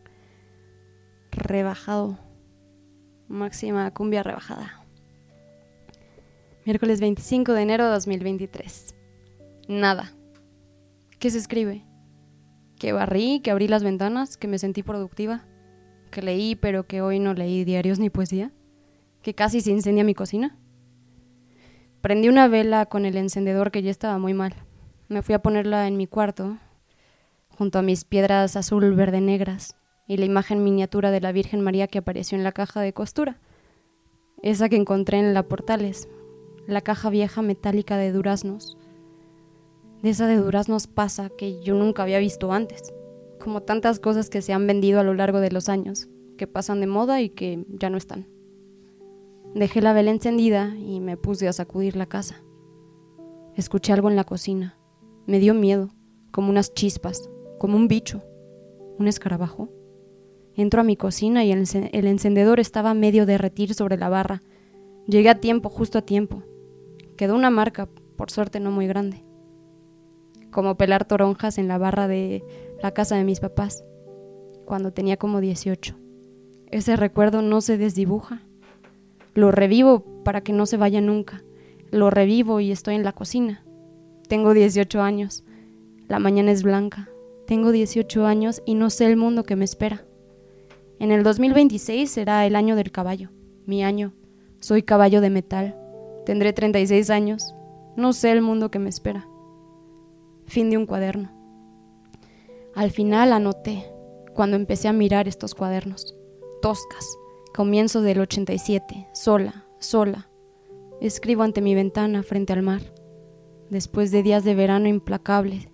[SPEAKER 1] rebajado, máxima cumbia rebajada. Miércoles 25 de enero de 2023. Nada. ¿Qué se escribe? Que barrí, que abrí las ventanas, que me sentí productiva, que leí pero que hoy no leí diarios ni poesía, que casi se incendia mi cocina. Prendí una vela con el encendedor que ya estaba muy mal. Me fui a ponerla en mi cuarto, junto a mis piedras azul, verde, negras, y la imagen miniatura de la Virgen María que apareció en la caja de costura, esa que encontré en la Portales, la caja vieja metálica de duraznos. De esa de duraznos pasa que yo nunca había visto antes, como tantas cosas que se han vendido a lo largo de los años, que pasan de moda y que ya no están. Dejé la vela encendida y me puse a sacudir la casa. Escuché algo en la cocina. Me dio miedo, como unas chispas, como un bicho, un escarabajo. Entro a mi cocina y el encendedor estaba medio derretir sobre la barra. Llegué a tiempo, justo a tiempo. Quedó una marca, por suerte no muy grande. Como pelar toronjas en la barra de la casa de mis papás, cuando tenía como 18. Ese recuerdo no se desdibuja. Lo revivo para que no se vaya nunca. Lo revivo y estoy en la cocina. Tengo 18 años. La mañana es blanca. Tengo 18 años y no sé el mundo que me espera. En el 2026 será el año del caballo. Mi año. Soy caballo de metal. Tendré 36 años. No sé el mundo que me espera. Fin de un cuaderno. Al final anoté, cuando empecé a mirar estos cuadernos. Toscas. Comienzo del 87. Sola. Escribo ante mi ventana frente al mar. Después de días de verano implacable.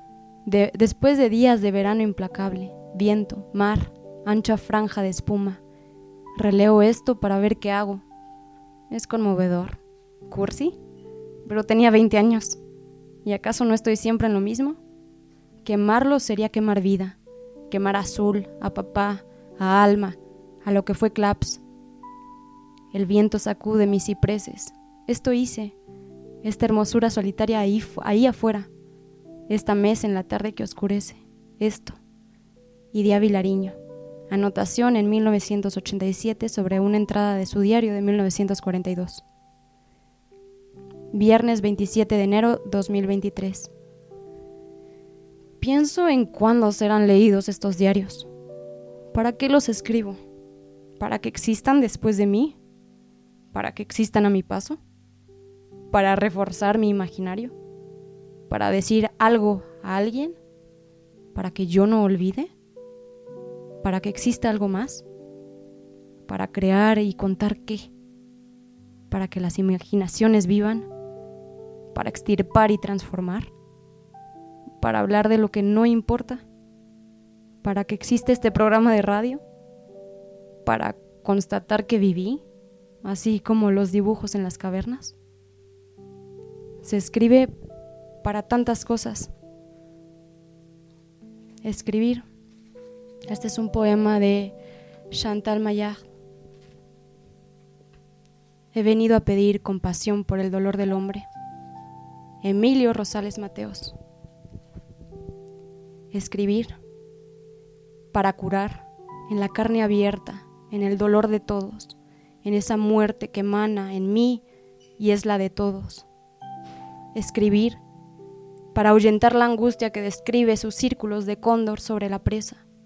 [SPEAKER 1] Viento, mar, ancha franja de espuma. Releo esto para ver qué hago. Es conmovedor. ¿Cursi? Pero tenía 20 años. ¿Y acaso no estoy siempre en lo mismo? Quemarlo sería quemar vida. Quemar a Azul, a papá, a Alma, a lo que fue Claps. El viento sacude mis cipreses. Esto hice. Esta hermosura solitaria ahí afuera. Esta mesa en la tarde que oscurece. Esto. Idia Vilariño. Anotación en 1987 sobre una entrada de su diario de 1942. Viernes 27 de enero 2023. Pienso en cuándo serán leídos estos diarios. ¿Para qué los escribo? ¿Para que existan después de mí? ¿Para que existan a mi paso? ¿Para reforzar mi imaginario? ¿Para decir algo a alguien? ¿Para que yo no olvide? ¿Para que exista algo más? ¿Para crear y contar qué? ¿Para que las imaginaciones vivan? ¿Para extirpar y transformar? ¿Para hablar de lo que no importa? ¿Para que exista este programa de radio? ¿Para constatar que viví, así como los dibujos en las cavernas? Se escribe para tantas cosas. Escribir. Este es un poema de Chantal Maillard. He venido a pedir compasión por el dolor del hombre. Emilio Rosales Mateos. Escribir para curar en la carne abierta, en el dolor de todos, en esa muerte que emana en mí y es la de todos. Escribir para ahuyentar la angustia que describe sus círculos de cóndor sobre la presa,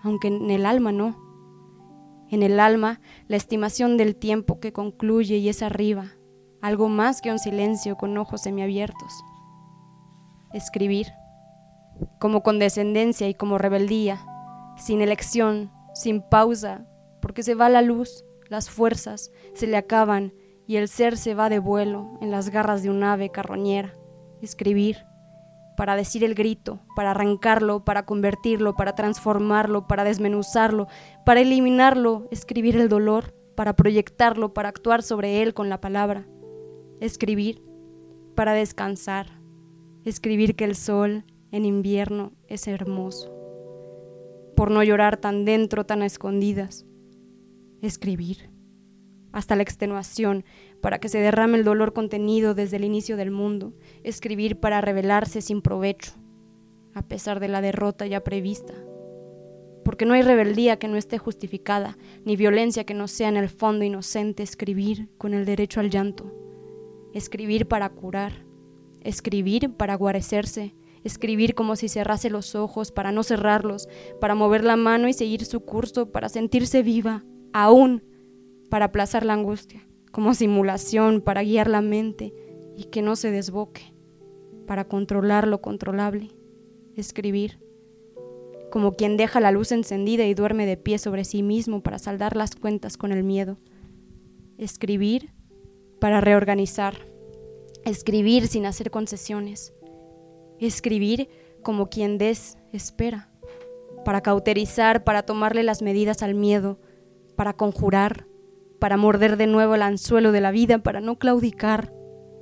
[SPEAKER 1] aunque en el alma no. En el alma, la estimación del tiempo que concluye y es arriba, algo más que un silencio con ojos semiabiertos. Escribir, como condescendencia y como rebeldía, sin elección, sin pausa, porque se va la luz, las fuerzas se le acaban y el ser se va de vuelo en las garras de un ave carroñera. Escribir, para decir el grito, para arrancarlo, para convertirlo, para transformarlo, para desmenuzarlo, para eliminarlo, escribir el dolor, para proyectarlo, para actuar sobre él con la palabra. Escribir, para descansar, escribir que el sol en invierno es hermoso, por no llorar tan dentro, tan a escondidas. Escribir, hasta la extenuación, para que se derrame el dolor contenido desde el inicio del mundo. Escribir para revelarse sin provecho, a pesar de la derrota ya prevista. Porque no hay rebeldía que no esté justificada, ni violencia que no sea en el fondo inocente. Escribir con el derecho al llanto. Escribir para curar. Escribir para guarecerse. Escribir como si cerrase los ojos para no cerrarlos, para mover la mano y seguir su curso, para sentirse viva, aún para aplazar la angustia, como simulación para guiar la mente y que no se desboque, para controlar lo controlable. Escribir, como quien deja la luz encendida y duerme de pie sobre sí mismo para saldar las cuentas con el miedo. Escribir para reorganizar. Escribir sin hacer concesiones. Escribir como quien espera, para cauterizar, para tomarle las medidas al miedo, para conjurar, para morder de nuevo el anzuelo de la vida, para no claudicar.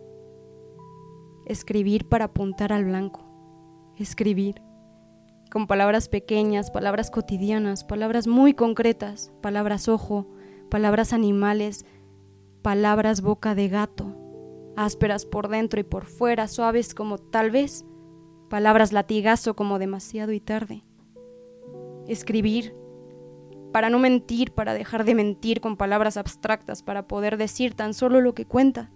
[SPEAKER 1] Escribir para apuntar al blanco. Escribir con palabras pequeñas, palabras cotidianas, palabras muy concretas, palabras ojo, palabras animales, palabras boca de gato, ásperas por dentro y por fuera, suaves como tal vez, palabras latigazo como demasiado y tarde. Escribir para no mentir, para dejar de mentir con palabras abstractas, para poder decir tan solo lo que cuenta.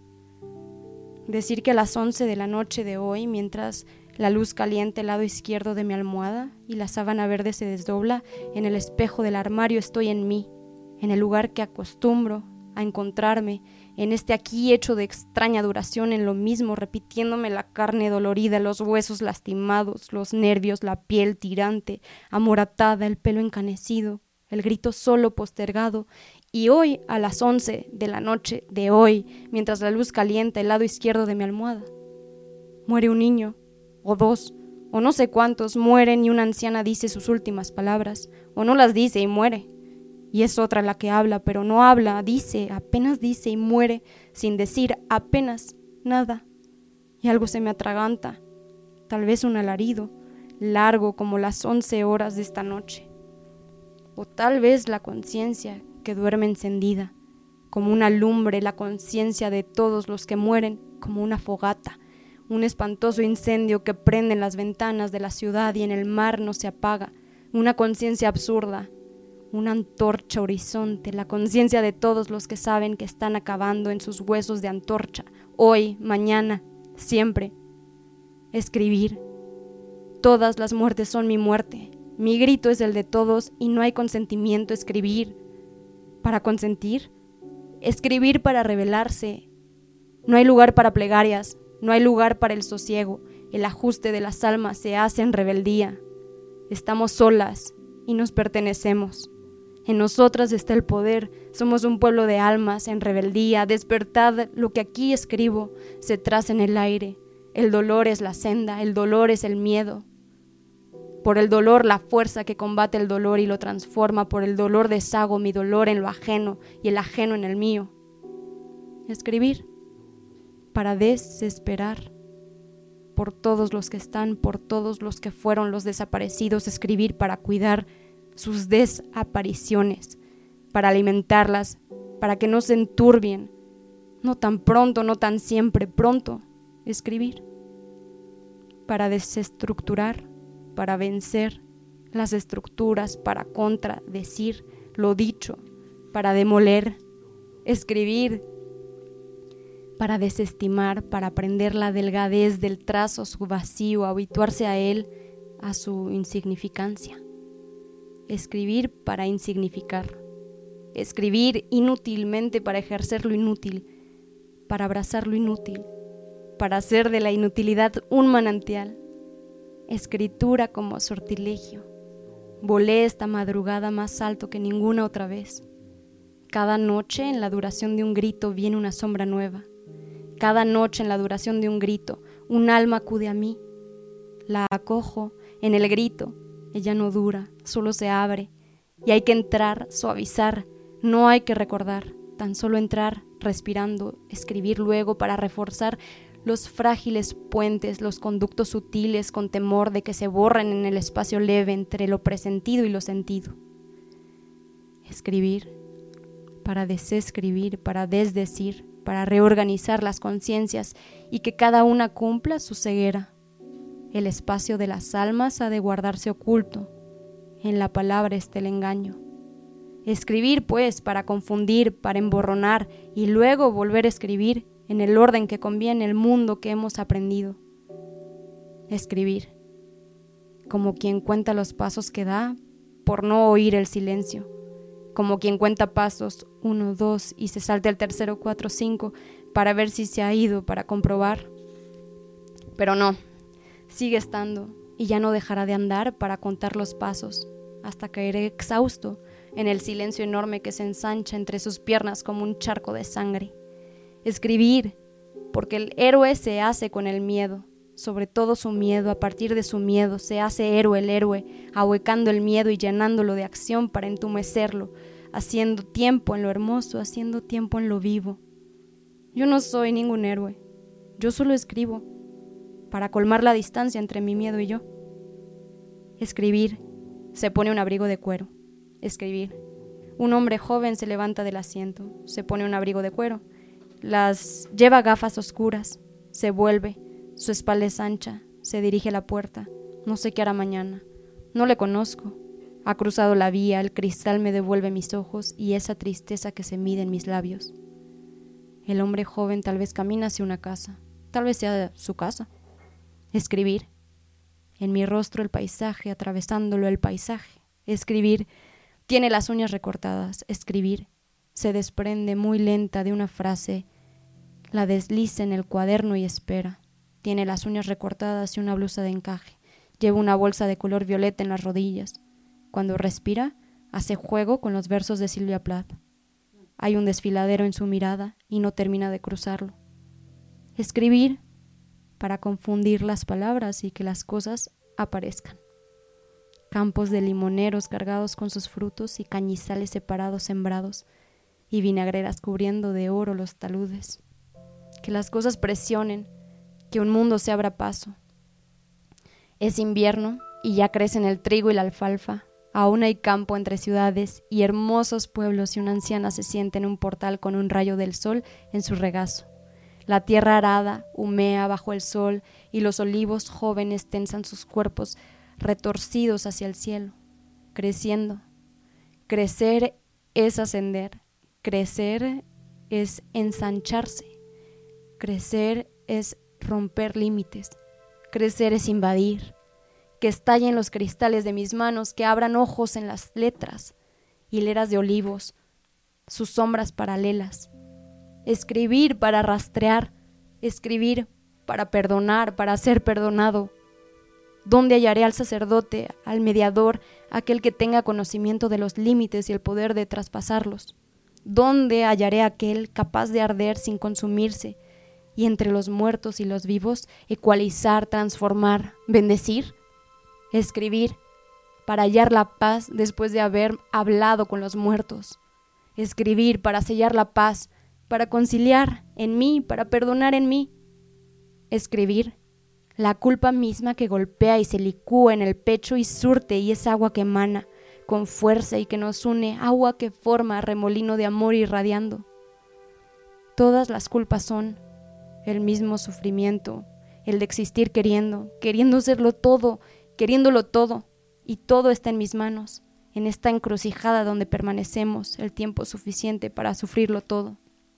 [SPEAKER 1] Decir que a las 11 de la noche de hoy, mientras la luz caliente el lado izquierdo de mi almohada y la sábana verde se desdobla, en el espejo del armario estoy en mí, en el lugar que acostumbro a encontrarme, en este aquí hecho de extraña duración, en lo mismo, repitiéndome la carne dolorida, los huesos lastimados, los nervios, la piel tirante, amoratada, el pelo encanecido, el grito solo postergado. Y hoy, a las 11 de la noche de hoy, mientras la luz calienta el lado izquierdo de mi almohada, muere un niño, o dos, o no sé cuántos mueren y una anciana dice sus últimas palabras, o no las dice y muere. Y es otra la que habla, pero no habla, dice, apenas dice y muere, sin decir apenas nada. Y algo se me atraganta, tal vez un alarido, largo como las 11 horas de esta noche. O tal vez la conciencia que duerme encendida, como una lumbre, la conciencia de todos los que mueren, como una fogata, un espantoso incendio que prende en las ventanas de la ciudad y en el mar no se apaga, una conciencia absurda, una antorcha horizonte, la conciencia de todos los que saben que están acabando en sus huesos de antorcha, hoy, mañana, siempre. Escribir. Todas las muertes son mi muerte, mi grito es el de todos y no hay consentimiento. Escribir para consentir, escribir para rebelarse. No hay lugar para plegarias, no hay lugar para el sosiego, el ajuste de las almas se hace en rebeldía. Estamos solas y nos pertenecemos. En nosotras está el poder, somos un pueblo de almas en rebeldía. Despertad, lo que aquí escribo se traza en el aire. El dolor es la senda, el dolor es el miedo. Por el dolor la fuerza que combate el dolor y lo transforma, por el dolor deshago mi dolor en lo ajeno y el ajeno en el mío. Escribir para desesperar por todos los que están, por todos los que fueron los desaparecidos. Escribir para cuidar sus desapariciones, para alimentarlas, para que no se enturbien, no tan pronto, no tan siempre, pronto. Escribir para desestructurar, para vencer las estructuras, para contradecir lo dicho, para demoler. Escribir para desestimar, para aprender la delgadez del trazo, su vacío, habituarse a él, a su insignificancia. escribir para insignificar, escribir inútilmente para ejercer lo inútil, para abrazar lo inútil, para hacer de la inutilidad un manantial. Escritura como sortilegio. Volé esta madrugada más alto que ninguna otra vez. Cada noche en la duración de un grito viene una sombra nueva. Cada noche en la duración de un grito un alma acude a mí. La acojo en el grito. Ella no dura, solo se abre. Y hay que entrar, suavizar. No hay que recordar, tan solo entrar, respirando, escribir luego para reforzar los frágiles puentes, los conductos sutiles con temor de que se borren en el espacio leve entre lo presentido y lo sentido. Escribir para desescribir, para desdecir, para reorganizar las conciencias y que cada una cumpla su ceguera. El espacio de las almas ha de guardarse oculto, en la palabra está el engaño. Escribir, pues, para confundir, para emborronar y luego volver a escribir en el orden que conviene el mundo que hemos aprendido. Escribir, como quien cuenta los pasos que da por no oír el silencio, como quien cuenta pasos 1, 2 y se salta el tercero 4, 5 para ver si se ha ido, para comprobar. Pero no, sigue estando y ya no dejará de andar para contar los pasos hasta caeré exhausto en el silencio enorme que se ensancha entre sus piernas como un charco de sangre. Escribir, porque el héroe se hace con el miedo, sobre todo su miedo, a partir de su miedo se hace héroe el héroe, ahuecando el miedo y llenándolo de acción para entumecerlo, haciendo tiempo en lo hermoso, haciendo tiempo en lo vivo. Yo no soy ningún héroe, yo solo escribo, para colmar la distancia entre mi miedo y yo. Escribir, se pone un abrigo de cuero. Escribir. Un hombre joven se levanta del asiento, se pone un abrigo de cuero, lleva gafas oscuras, se vuelve, su espalda es ancha, se dirige a la puerta, no sé qué hará mañana, no le conozco, ha cruzado la vía, el cristal me devuelve mis ojos y esa tristeza que se mide en mis labios. El hombre joven tal vez camina hacia una casa, tal vez sea su casa. Escribir. En mi rostro el paisaje, atravesándolo el paisaje. Escribir. Tiene las uñas recortadas. Escribir. Se desprende muy lenta de una frase, la desliza en el cuaderno y espera. Tiene las uñas recortadas y una blusa de encaje. Lleva una bolsa de color violeta en las rodillas. Cuando respira, hace juego con los versos de Silvia Plath. Hay un desfiladero en su mirada y no termina de cruzarlo. Escribir para confundir las palabras y que las cosas aparezcan. Campos de limoneros cargados con sus frutos y cañizales separados sembrados y vinagreras cubriendo de oro los taludes. Que las cosas presionen, que un mundo se abra paso. Es invierno y ya crecen el trigo y la alfalfa. Aún hay campo entre ciudades y hermosos pueblos y una anciana se sienta en un portal con un rayo del sol en su regazo. La tierra arada humea bajo el sol y los olivos jóvenes tensan sus cuerpos retorcidos hacia el cielo, creciendo. Crecer es ascender, crecer es ensancharse, crecer es romper límites, crecer es invadir. Que estallen los cristales de mis manos, que abran ojos en las letras, hileras de olivos, sus sombras paralelas. Escribir para rastrear, escribir para perdonar, para ser perdonado. ¿Dónde hallaré al sacerdote, al mediador, aquel que tenga conocimiento de los límites y el poder de traspasarlos? ¿Dónde hallaré aquel capaz de arder sin consumirse y entre los muertos y los vivos ecualizar, transformar, bendecir? Escribir para hallar la paz después de haber hablado con los muertos. Escribir para sellar la paz, para conciliar en mí, para perdonar en mí. Escribir la culpa misma que golpea y se licúa en el pecho y surte y es agua que emana con fuerza y que nos une, agua que forma remolino de amor irradiando. Todas las culpas son el mismo sufrimiento, el de existir queriendo serlo todo, queriéndolo todo, y todo está en mis manos, en esta encrucijada donde permanecemos el tiempo suficiente para sufrirlo todo.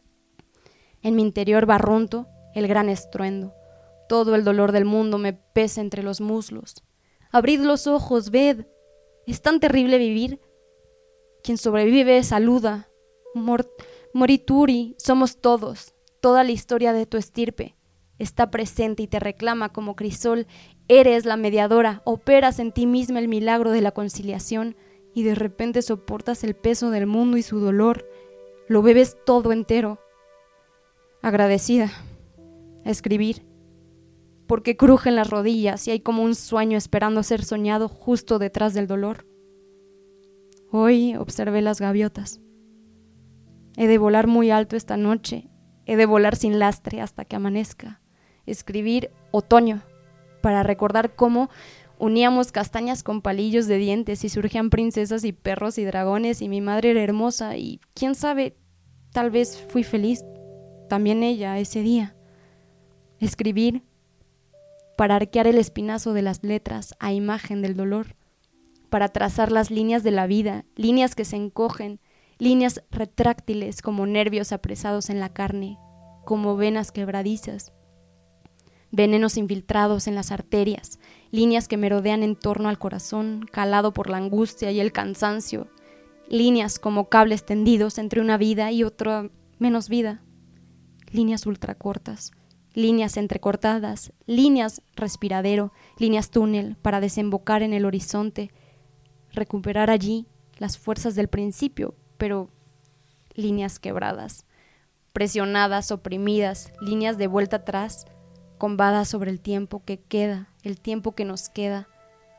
[SPEAKER 1] En mi interior barrunto el gran estruendo, todo el dolor del mundo me pesa entre los muslos. Abrid los ojos, ved, Es tan terrible vivir. Quien sobrevive saluda. Morituri, somos todos. Toda la historia de tu estirpe está presente y te reclama como crisol. Eres la mediadora, operas en ti misma el milagro de la conciliación y de repente soportas el peso del mundo y su dolor. Lo bebes todo entero. Agradecida. A escribir. Porque crujen las rodillas y hay como un sueño esperando ser soñado justo detrás del dolor. Hoy observé las gaviotas. He de volar muy alto esta noche. He de volar sin lastre hasta que amanezca. Escribir otoño para recordar cómo uníamos castañas con palillos de dientes y surgían princesas y perros y dragones y mi madre era hermosa y quién sabe, tal vez fui feliz también ella ese día. Escribir para arquear el espinazo de las letras a imagen del dolor, para trazar las líneas de la vida, líneas que se encogen, líneas retráctiles como nervios apresados en la carne, como venas quebradizas, venenos infiltrados en las arterias, líneas que merodean en torno al corazón, calado por la angustia y el cansancio, líneas como cables tendidos entre una vida y otra menos vida, líneas ultracortas, líneas entrecortadas, líneas respiradero, líneas túnel para desembocar en el horizonte, recuperar allí las fuerzas del principio, pero líneas quebradas, presionadas, oprimidas, líneas de vuelta atrás, combadas sobre el tiempo que queda, el tiempo que nos queda,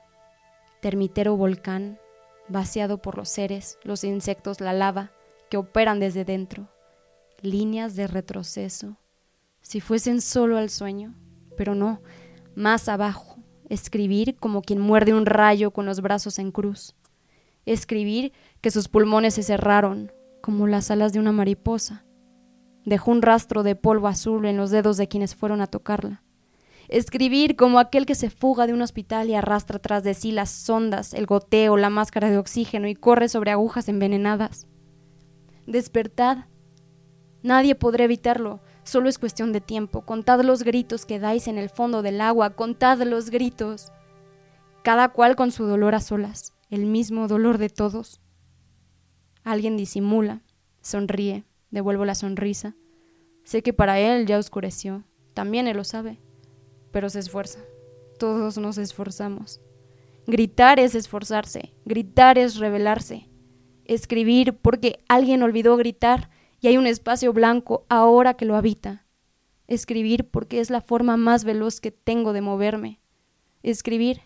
[SPEAKER 1] termitero volcán, vaciado por los seres, los insectos, la lava, que operan desde dentro, líneas de retroceso, si fuesen solo al sueño, pero no, más abajo, escribir como quien muerde un rayo con los brazos en cruz, escribir que sus pulmones se cerraron como las alas de una mariposa, dejó un rastro de polvo azul en los dedos de quienes fueron a tocarla, escribir como aquel que se fuga de un hospital y arrastra tras de sí las sondas, el goteo, la máscara de oxígeno y corre sobre agujas envenenadas, despertad, nadie podrá evitarlo. Solo es cuestión de tiempo. Contad los gritos que dais en el fondo del agua. Contad los gritos. Cada cual con su dolor a solas. El mismo dolor de todos. Alguien disimula. Sonríe. Devuelvo la sonrisa. Sé que para él ya oscureció. También él lo sabe. Pero se esfuerza. Todos nos esforzamos. Gritar es esforzarse. Gritar es rebelarse. Escribir porque alguien olvidó gritar. Y hay un espacio blanco ahora que lo habita. Escribir porque es la forma más veloz que tengo de moverme. Escribir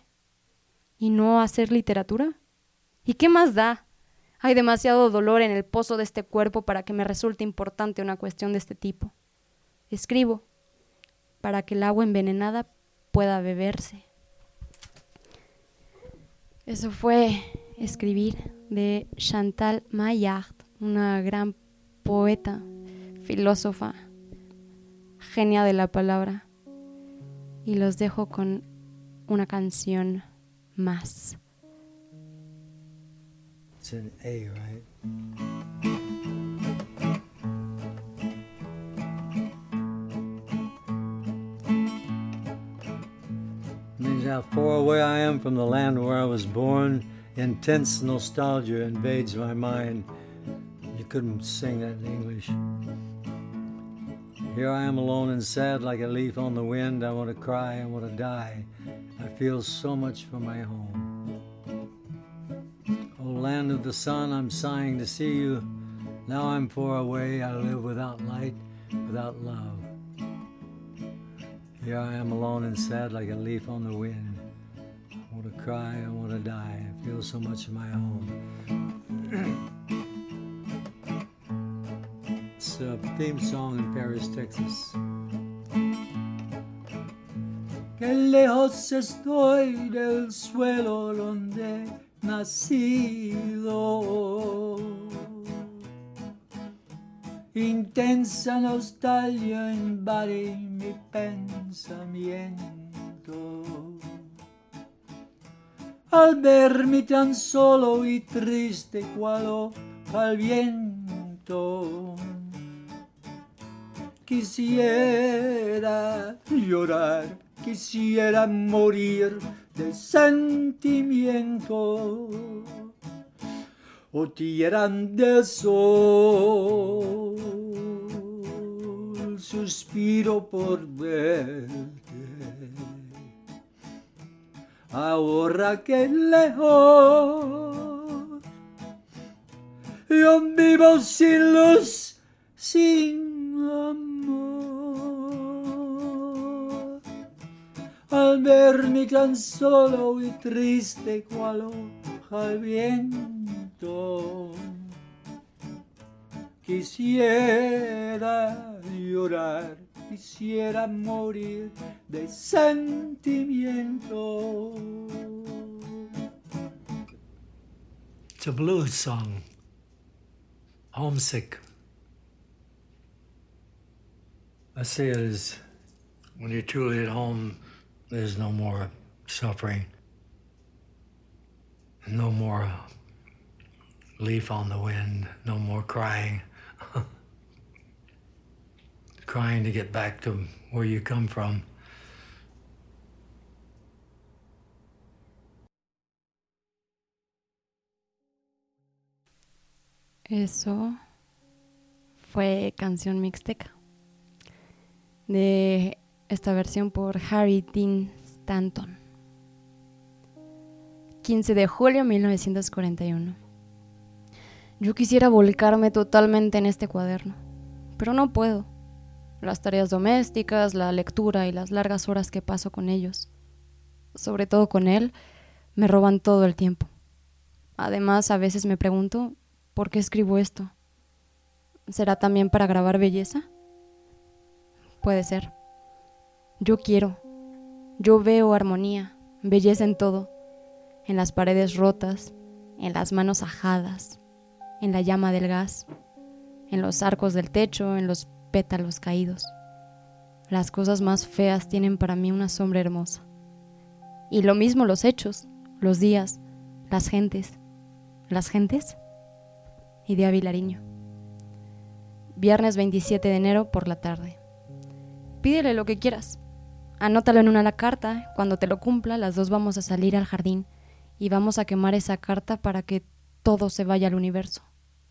[SPEAKER 1] y no hacer literatura. ¿Y qué más da? Hay demasiado dolor en el pozo de este cuerpo para que me resulte importante una cuestión de este tipo. Escribo para que el agua envenenada pueda beberse. Eso fue Escribir de Chantal Maillard, una gran poeta, filósofa, genia de la palabra. Y los dejo con una canción más.
[SPEAKER 7] It's an A, right? Means how far away I am from the land where I was born. Intense nostalgia invades my mind. You couldn't sing that in English. Here I am alone and sad like a leaf on the wind. I want to cry, I want to die. I feel so much for my home. Oh, land of the sun, I'm sighing to see you. Now I'm far away, I live without light, without love. Here I am alone and sad like a leaf on the wind. I want to cry, I want to die. I feel so much for my home. It's a theme song in Paris, Texas. Que lejos estoy del suelo donde nacido. Intensa nostalgia invade mi pensamiento. Al vermi tan solo y triste cual al viento. Quisiera llorar quisiera morir de sentimiento. O tiran del sol, suspiro por verte. Ahora que lejos yo vivo sin luz, sin amor. Al verme tan solo y triste cual hoja al viento, quisiera llorar, quisiera morir de sentimiento. It's a blues song, homesick. I see it as when you're truly at home, there's no more suffering, no more leaf on the wind, no more crying. Crying to get back to where you come from.
[SPEAKER 1] Eso fue Canción Mixteca, de esta versión por Harry Dean Stanton. 15 de julio de 1941. Yo quisiera volcarme totalmente en este cuaderno, pero no puedo. Las tareas domésticas, la lectura y las largas horas que paso con ellos, sobre todo con él, me roban todo el tiempo. Además, a veces me pregunto, ¿por qué escribo esto? ¿Será también para grabar belleza? Puede ser. Yo veo armonía, belleza en todo, en las paredes rotas, en las manos ajadas, en la llama del gas, en los arcos del techo, en los pétalos caídos. Las cosas más feas tienen para mí una sombra hermosa. Y lo mismo los hechos, los días, las gentes. ¿Las gentes? Idea Vilariño. Viernes 27 de enero por la tarde. Pídele lo que quieras. Anótalo en una carta. Cuando te lo cumpla, las dos vamos a salir al jardín y vamos a quemar esa carta para que todo se vaya al universo.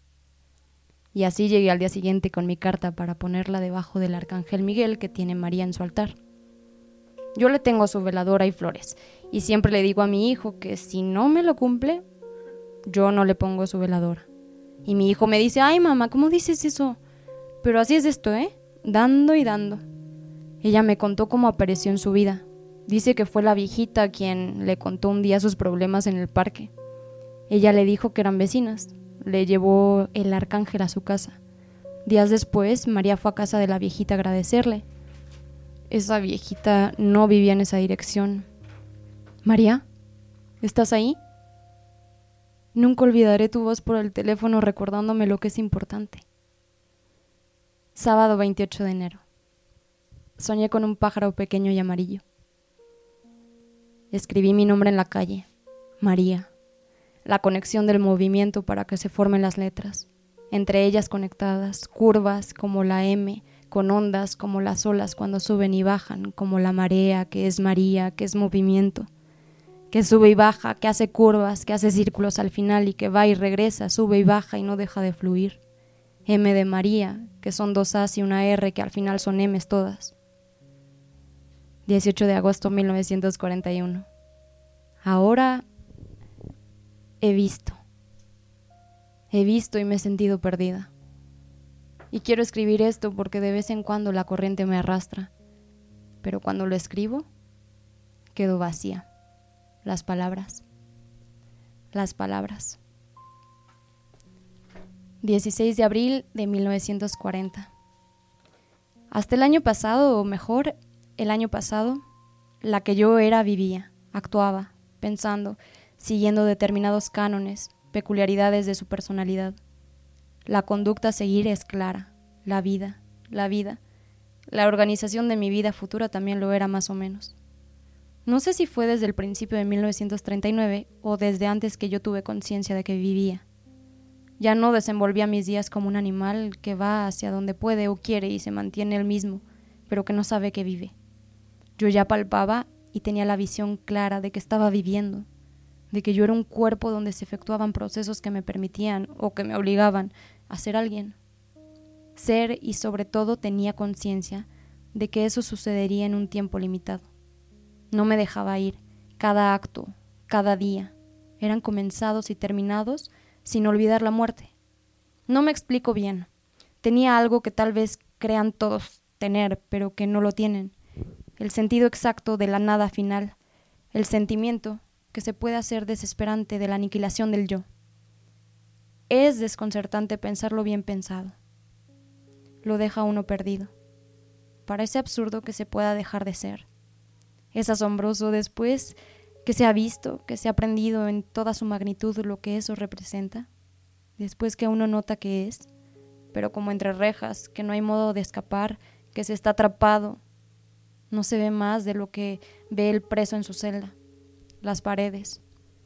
[SPEAKER 1] Y así llegué al día siguiente con mi carta para ponerla debajo del arcángel Miguel que tiene María en su altar. Yo le tengo su veladora y flores, y siempre le digo a mi hijo que si no me lo cumple, yo no le pongo su veladora. Y mi hijo me dice, ay mamá, ¿cómo dices eso? Pero así es esto, dando y dando. Ella me contó cómo apareció en su vida. Dice que fue la viejita quien le contó un día sus problemas en el parque. Ella le dijo que eran vecinas. Le llevó el arcángel a su casa. Días después, María fue a casa de la viejita a agradecerle. Esa viejita no vivía en esa dirección. María, ¿estás ahí? Nunca olvidaré tu voz por el teléfono recordándome lo que es importante. Sábado 28 de enero. Soñé con un pájaro pequeño y amarillo. Escribí mi nombre en la calle, María. La conexión del movimiento para que se formen las letras, entre ellas conectadas, curvas como la M, con ondas como las olas cuando suben y bajan, como la marea que es María, que es movimiento, que sube y baja, que hace curvas, que hace círculos al final y que va y regresa, sube y baja y no deja de fluir. M de María, que son dos A's y una R que al final son M's todas. 18 de agosto de 1941. Ahora he visto y me he sentido perdida. Y quiero escribir esto porque de vez en cuando la corriente me arrastra, pero cuando lo escribo, quedo vacía. Las palabras. 16 de abril de 1940. Hasta el año pasado, o mejor, el año pasado, la que yo era vivía, actuaba, pensando, siguiendo determinados cánones, peculiaridades de su personalidad. La conducta a seguir es clara, la vida. La organización de mi vida futura también lo era más o menos. No sé si fue desde el principio de 1939 o desde antes que yo tuve conciencia de que vivía. Ya no desenvolvía mis días como un animal que va hacia donde puede o quiere y se mantiene el mismo, pero que no sabe que vive. Yo ya palpaba y tenía la visión clara de que estaba viviendo, de que yo era un cuerpo donde se efectuaban procesos que me permitían o que me obligaban a ser alguien. Ser, y sobre todo tenía conciencia de que eso sucedería en un tiempo limitado. No me dejaba ir. Cada acto, cada día, eran comenzados y terminados sin olvidar la muerte. No me explico bien. Tenía algo que tal vez crean todos tener, pero que no lo tienen. El sentido exacto de la nada final. El sentimiento que se puede hacer desesperante de la aniquilación del yo. Es desconcertante pensarlo bien pensado. Lo deja uno perdido. Parece absurdo que se pueda dejar de ser. Es asombroso después que se ha visto, que se ha aprendido en toda su magnitud lo que eso representa. Después que uno nota que es, pero como entre rejas, que no hay modo de escapar, que se está atrapado. No se ve más de lo que ve el preso en su celda, las paredes.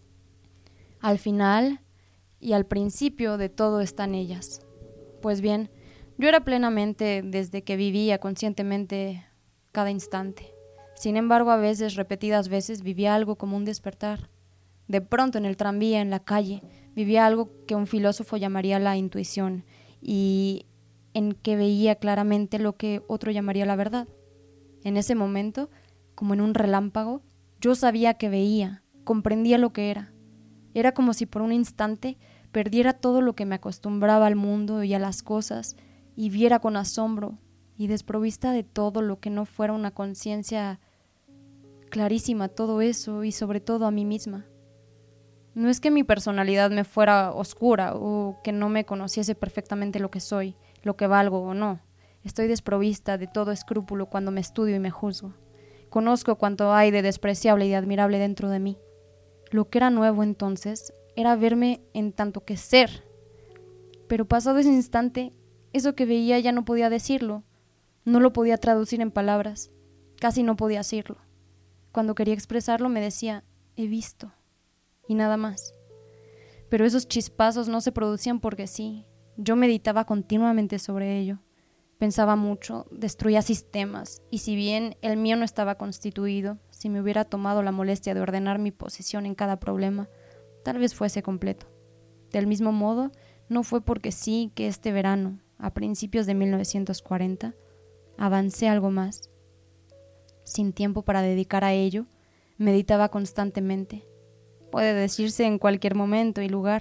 [SPEAKER 1] Al final y al principio de todo están ellas. Pues bien, yo era plenamente desde que vivía conscientemente cada instante. Sin embargo, a veces, repetidas veces, vivía algo como un despertar. De pronto, en el tranvía, en la calle, vivía algo que un filósofo llamaría la intuición y en que veía claramente lo que otro llamaría la verdad. En ese momento, como en un relámpago, yo sabía que veía, comprendía lo que era. Era como si por un instante perdiera todo lo que me acostumbraba al mundo y a las cosas y viera con asombro y desprovista de todo lo que no fuera una conciencia clarísima todo eso y sobre todo a mí misma. No es que mi personalidad me fuera oscura o que no me conociese perfectamente lo que soy, lo que valgo o no. Estoy desprovista de todo escrúpulo cuando me estudio y me juzgo. Conozco cuánto hay de despreciable y de admirable dentro de mí. Lo que era nuevo entonces era verme en tanto que ser. Pero pasado ese instante, eso que veía ya no podía decirlo. No lo podía traducir en palabras. Casi no podía decirlo. Cuando quería expresarlo me decía, he visto. Y nada más. Pero esos chispazos no se producían porque sí. Yo meditaba continuamente sobre ello. Pensaba mucho, destruía sistemas, y si bien el mío no estaba constituido, si me hubiera tomado la molestia de ordenar mi posición en cada problema, tal vez fuese completo. Del mismo modo, no fue porque sí que este verano, a principios de 1940, avancé algo más. Sin tiempo para dedicar a ello, meditaba constantemente. Puede decirse en cualquier momento y lugar.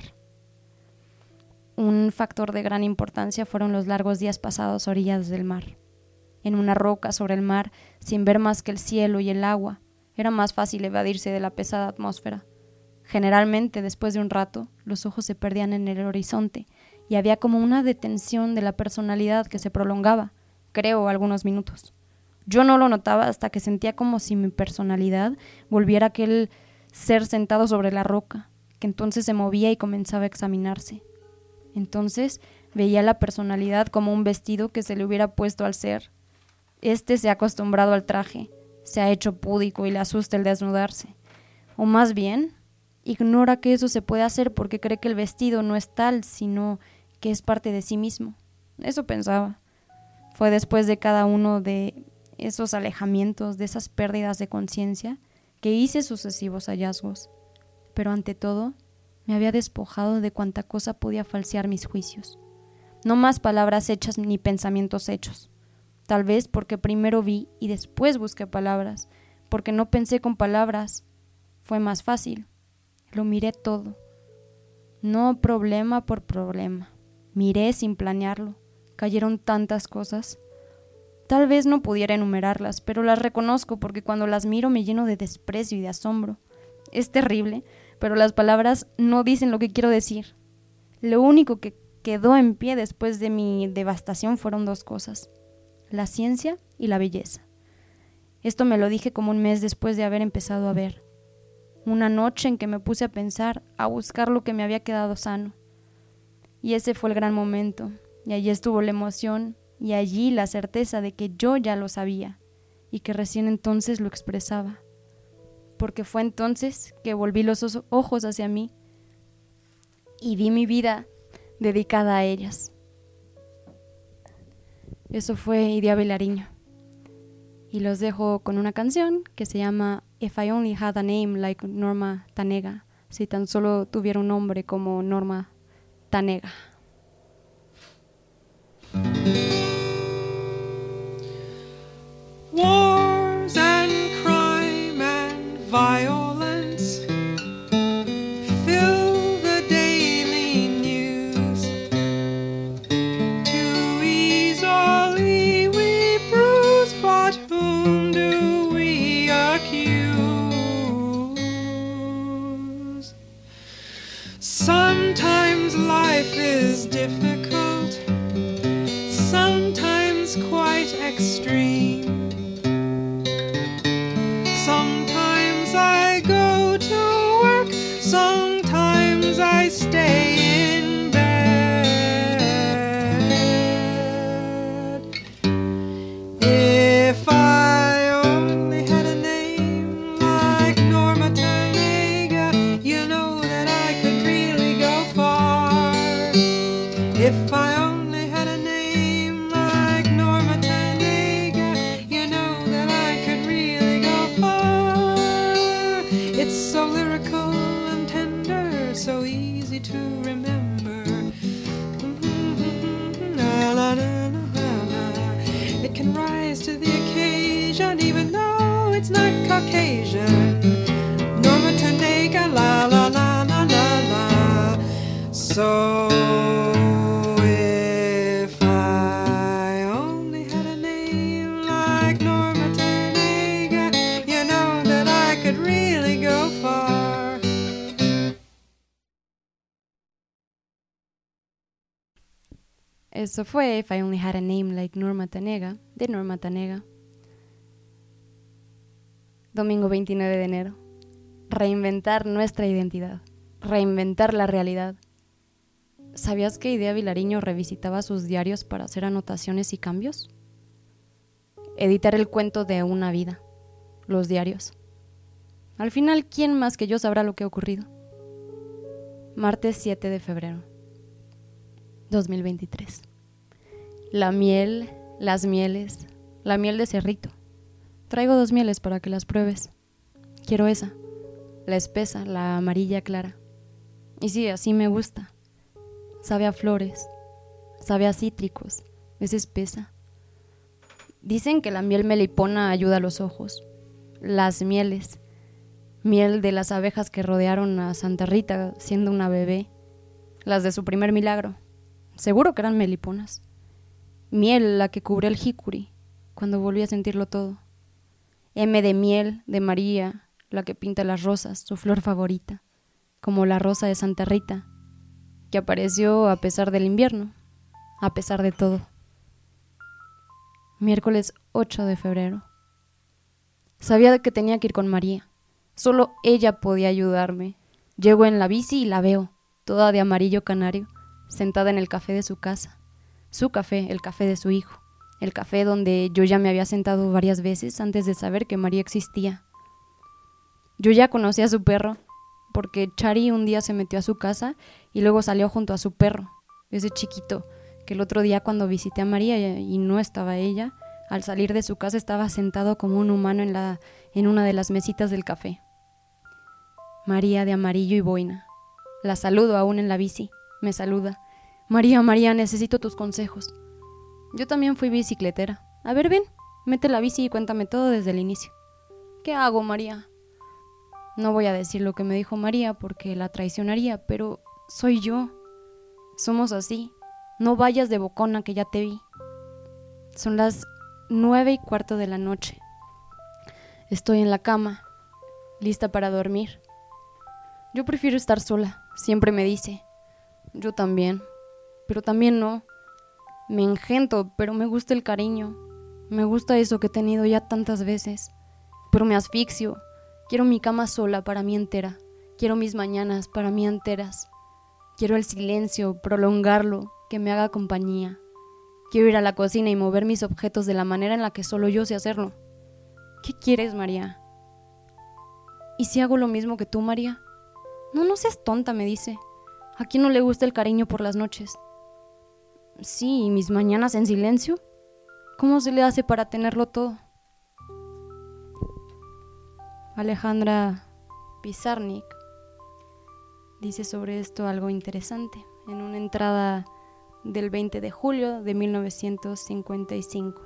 [SPEAKER 1] Un factor de gran importancia fueron los largos días pasados a orillas del mar. En una roca sobre el mar, sin ver más que el cielo y el agua, era más fácil evadirse de la pesada atmósfera. Generalmente, después de un rato, los ojos se perdían en el horizonte y había como una detención de la personalidad que se prolongaba, creo, algunos minutos. Yo no lo notaba hasta que sentía como si mi personalidad volviera a aquel ser sentado sobre la roca, que entonces se movía y comenzaba a examinarse. Entonces veía la personalidad como un vestido que se le hubiera puesto al ser. Este se ha acostumbrado al traje, se ha hecho púdico y le asusta el desnudarse. O más bien, ignora que eso se puede hacer porque cree que el vestido no es tal, sino que es parte de sí mismo. Eso pensaba. Fue después de cada uno de esos alejamientos, de esas pérdidas de conciencia, que hice sucesivos hallazgos. Pero ante todo, me había despojado de cuanta cosa podía falsear mis juicios. No más palabras hechas ni pensamientos hechos. Tal vez porque primero vi y después busqué palabras, porque no pensé con palabras. Fue más fácil. Lo miré todo. No problema por problema. Miré sin planearlo. Cayeron tantas cosas. Tal vez no pudiera enumerarlas, pero las reconozco porque cuando las miro me lleno de desprecio y de asombro. Es terrible, pero las palabras no dicen lo que quiero decir. Lo único que quedó en pie después de mi devastación fueron dos cosas: la ciencia y la belleza. Esto me lo dije como un mes después de haber empezado a ver. Una noche en que me puse a pensar, a buscar lo que me había quedado sano. Y ese fue el gran momento, y allí estuvo la emoción, y allí la certeza de que yo ya lo sabía, y que recién entonces lo expresaba. Porque fue entonces que volví los ojos hacia mí y vi mi vida dedicada a ellas. Eso fue Idia Vilariño. Y los dejo con una canción que se llama If I Only Had a Name Like Norma Tanega. Si tan solo tuviera un nombre como Norma Tanega.
[SPEAKER 8] Wars and crime and violence fill the daily news. Too easily we bruise, but whom do we accuse? Sometimes life is difficult, sometimes quite extreme. Sometimes I go to work, sometimes I stay in bed. If I only had a name like Norma Tanega, you know that I could really go far. If I only had a name like Norma Tanega, you know that I could really go far. It's so lyrical and tender, so easy to remember. La, la, la, la, la. It can rise to the occasion, even though it's not Caucasian. Norma Tanega, la la la la la la. So if I only had a name like Norma Tanega, you know that I could really go far.
[SPEAKER 1] Eso fue If I Only Had a Name Like Norma Tanega, de Norma Tanega. Domingo 29 de enero. Reinventar nuestra identidad. Reinventar la realidad. ¿Sabías que Idea Vilariño revisitaba sus diarios para hacer anotaciones y cambios? Editar el cuento de una vida. Los diarios. Al final, ¿quién más que yo sabrá lo que ha ocurrido? Martes 7 de febrero 2023. La miel, las mieles, la miel de Cerrito. Traigo 2 mieles para que las pruebes. Quiero esa, la espesa, la amarilla clara. Y sí, así me gusta. Sabe a flores, sabe a cítricos, es espesa. Dicen que la miel melipona ayuda a los ojos. Las mieles, miel de las abejas que rodearon a Santa Rita siendo una bebé, las de su primer milagro. Seguro que eran meliponas. Miel, la que cubrió el jicuri, cuando volví a sentirlo todo. M de miel, de María, la que pinta las rosas, su flor favorita, como la rosa de Santa Rita, que apareció a pesar del invierno, a pesar de todo. Miércoles 8 de febrero. Sabía que tenía que ir con María. Solo ella podía ayudarme. Llego en la bici y la veo, toda de amarillo canario, sentada en el café de su casa. Su café, el café de su hijo. El café donde yo ya me había sentado varias veces antes de saber que María existía. Yo ya conocía a su perro, porque Chari un día se metió a su casa y luego salió junto a su perro, ese chiquito, que el otro día cuando visité a María y no estaba ella, al salir de su casa estaba sentado como un humano en una de las mesitas del café. María de amarillo y boina. La saludo aún en la bici, me saluda. María, María, necesito tus consejos. Yo también fui bicicletera. A ver, ven, mete la bici y cuéntame todo desde el inicio. ¿Qué hago, María? No voy a decir lo que me dijo María porque la traicionaría, pero soy yo. Somos así. No vayas de bocona que ya te vi. Son las 9:15 de la noche. Estoy en la cama, lista para dormir. Yo prefiero estar sola, siempre me dice. Yo también, pero también no. Me engento, pero me gusta el cariño. Me gusta eso que he tenido ya tantas veces. Pero me asfixio. Quiero mi cama sola para mí entera. Quiero mis mañanas para mí enteras. Quiero el silencio, prolongarlo, que me haga compañía. Quiero ir a la cocina y mover mis objetos de la manera en la que solo yo sé hacerlo. ¿Qué quieres, María? ¿Y si hago lo mismo que tú, María? No seas tonta, me dice. ¿A quién no le gusta el cariño por las noches? Sí, ¿y mis mañanas en silencio? ¿Cómo se le hace para tenerlo todo? Alejandra Pizarnik dice sobre esto algo interesante en una entrada del 20 de julio de 1955.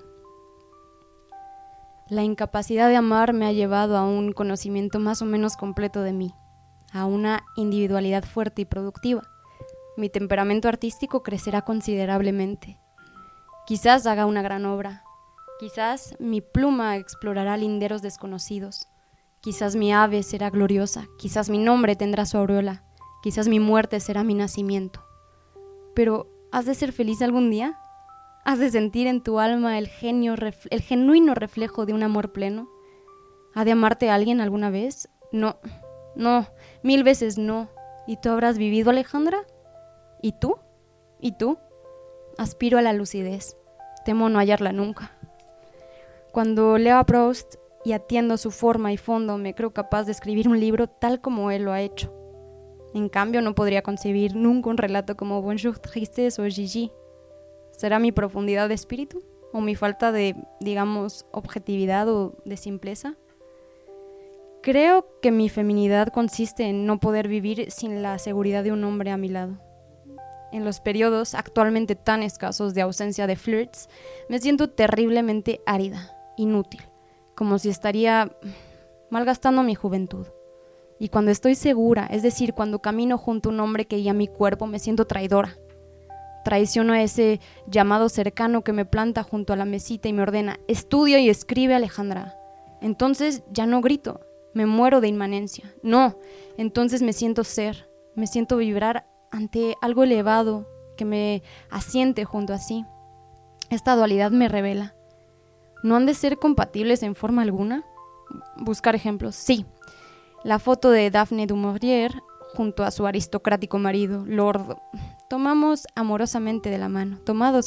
[SPEAKER 1] La incapacidad de amar me ha llevado a un conocimiento más o menos completo de mí, a una individualidad fuerte y productiva. Mi temperamento artístico crecerá considerablemente. Quizás haga una gran obra. Quizás mi pluma explorará linderos desconocidos. Quizás mi ave será gloriosa. Quizás mi nombre tendrá su aureola. Quizás mi muerte será mi nacimiento. Pero, ¿has de ser feliz algún día? ¿Has de sentir en tu alma el genuino reflejo de un amor pleno? ¿Ha de amarte alguien alguna vez? No, 1000 veces no. ¿Y tú habrás vivido, Alejandra? ¿Y tú? ¿Y tú? Aspiro a la lucidez. Temo no hallarla nunca. Cuando leo a Proust y atiendo su forma y fondo, me creo capaz de escribir un libro tal como él lo ha hecho. En cambio, no podría concebir nunca un relato como Bonjour Tristesse o Gigi. ¿Será mi profundidad de espíritu? ¿O mi falta de, digamos, objetividad o de simpleza? Creo que mi feminidad consiste en no poder vivir sin la seguridad de un hombre a mi lado. En los periodos actualmente tan escasos de ausencia de flirts, me siento terriblemente árida, inútil, como si estaría malgastando mi juventud. Y cuando estoy segura, es decir, cuando camino junto a un hombre que guía mi cuerpo, me siento traidora. Traiciono a ese llamado cercano que me planta junto a la mesita y me ordena: estudia y escribe, Alejandra. Entonces ya no grito, me muero de inmanencia. No, entonces me siento ser, me siento vibrar ante algo elevado que me asiente junto a sí. Esta dualidad me revela. ¿No han de ser compatibles en forma alguna? Buscar ejemplos, sí. La foto de Daphne du Maurier junto a su aristocrático marido, Lord. Tomados amorosamente de la mano.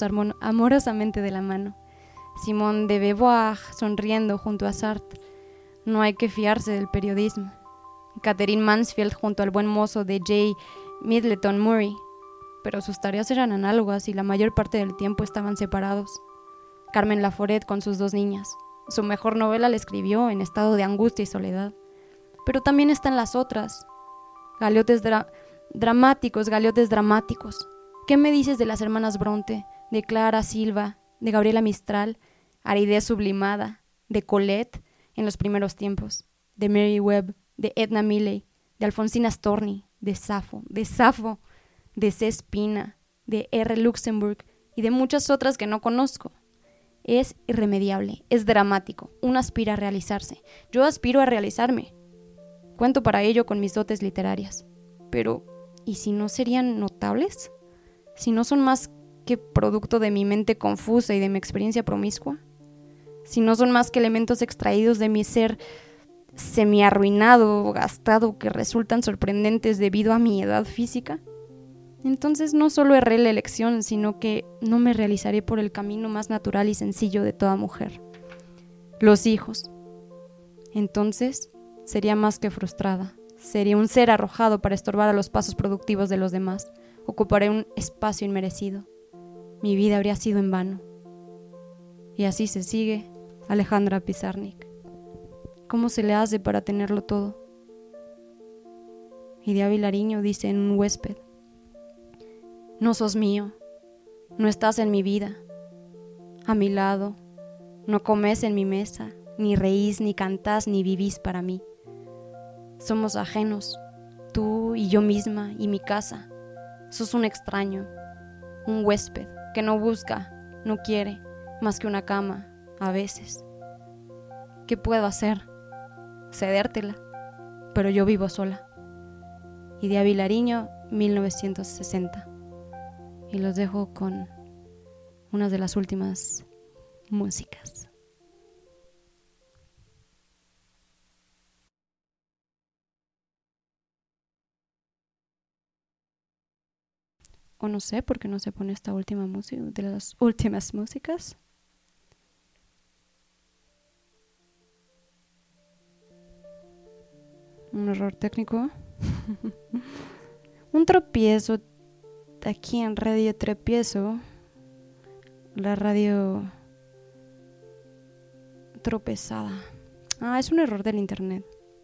[SPEAKER 1] Simone de Beauvoir sonriendo junto a Sartre. No hay que fiarse del periodismo. Catherine Mansfield junto al buen mozo de J. Middleton Murray. Pero sus tareas eran análogas y la mayor parte del tiempo estaban separados. Carmen Laforet con sus 2 niñas. Su mejor novela la escribió en estado de angustia y soledad. Pero también están las otras. Galeotes dramáticos. ¿Qué me dices de las hermanas Bronte, de Clara Silva, de Gabriela Mistral, aridez sublimada, de Colette en los primeros tiempos, de Mary Webb, de Edna Milley, de Alfonsina Storni, de Safo, de C. Spina, de R. Luxemburg y de muchas otras que no conozco? Es irremediable, es dramático, uno aspira a realizarse. Yo aspiro a realizarme. Cuento para ello con mis dotes literarias. Pero, ¿y si no serían notables? ¿Si no son más que producto de mi mente confusa y de mi experiencia promiscua? ¿Si no son más que elementos extraídos de mi ser semi-arruinado o gastado que resultan sorprendentes debido a mi edad física? Entonces no solo erré la elección, sino que no me realizaré por el camino más natural y sencillo de toda mujer. Los hijos. Entonces sería más que frustrada. Sería un ser arrojado para estorbar a los pasos productivos de los demás. Ocuparé un espacio inmerecido. Mi vida habría sido en vano. Y así se sigue Alejandra Pizarnik. ¿Cómo se le hace para tenerlo todo? Idea Vilariño dice en Un huésped: no sos mío, no estás en mi vida, a mi lado, no comes en mi mesa, ni reís, ni cantás, ni vivís para mí. Somos ajenos, tú y yo misma y mi casa. Sos un extraño, un huésped que no busca, no quiere más que una cama, a veces. ¿Qué puedo hacer? Cedértela, pero yo vivo sola. Idea Vilariño, 1960. Y los dejo con una de las últimas músicas. O no sé por qué no se pone esta última música, de las últimas músicas. Un error técnico. Un tropiezo aquí en Radio Tropiezo. La radio tropezada. Es un error del internet.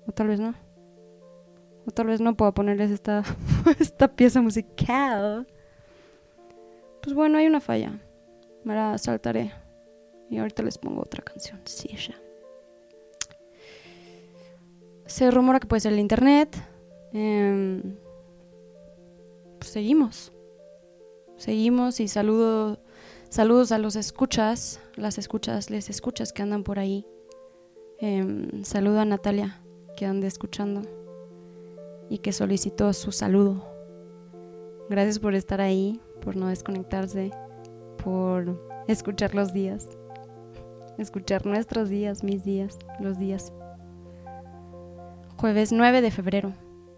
[SPEAKER 1] O tal vez no. O tal vez no pueda ponerles esta pieza musical. Pues bueno, hay una falla. Me la saltaré. Y ahorita les pongo otra canción. Sí, ya. Se rumora que puede ser el internet. Pues seguimos y saludos a los escuchas, les escuchas que andan por ahí. Saludo a Natalia, que anda escuchando y que solicitó su saludo. Gracias por estar ahí, por no desconectarse, por escuchar los días, escuchar nuestros días, mis días, los días. Jueves 9 de febrero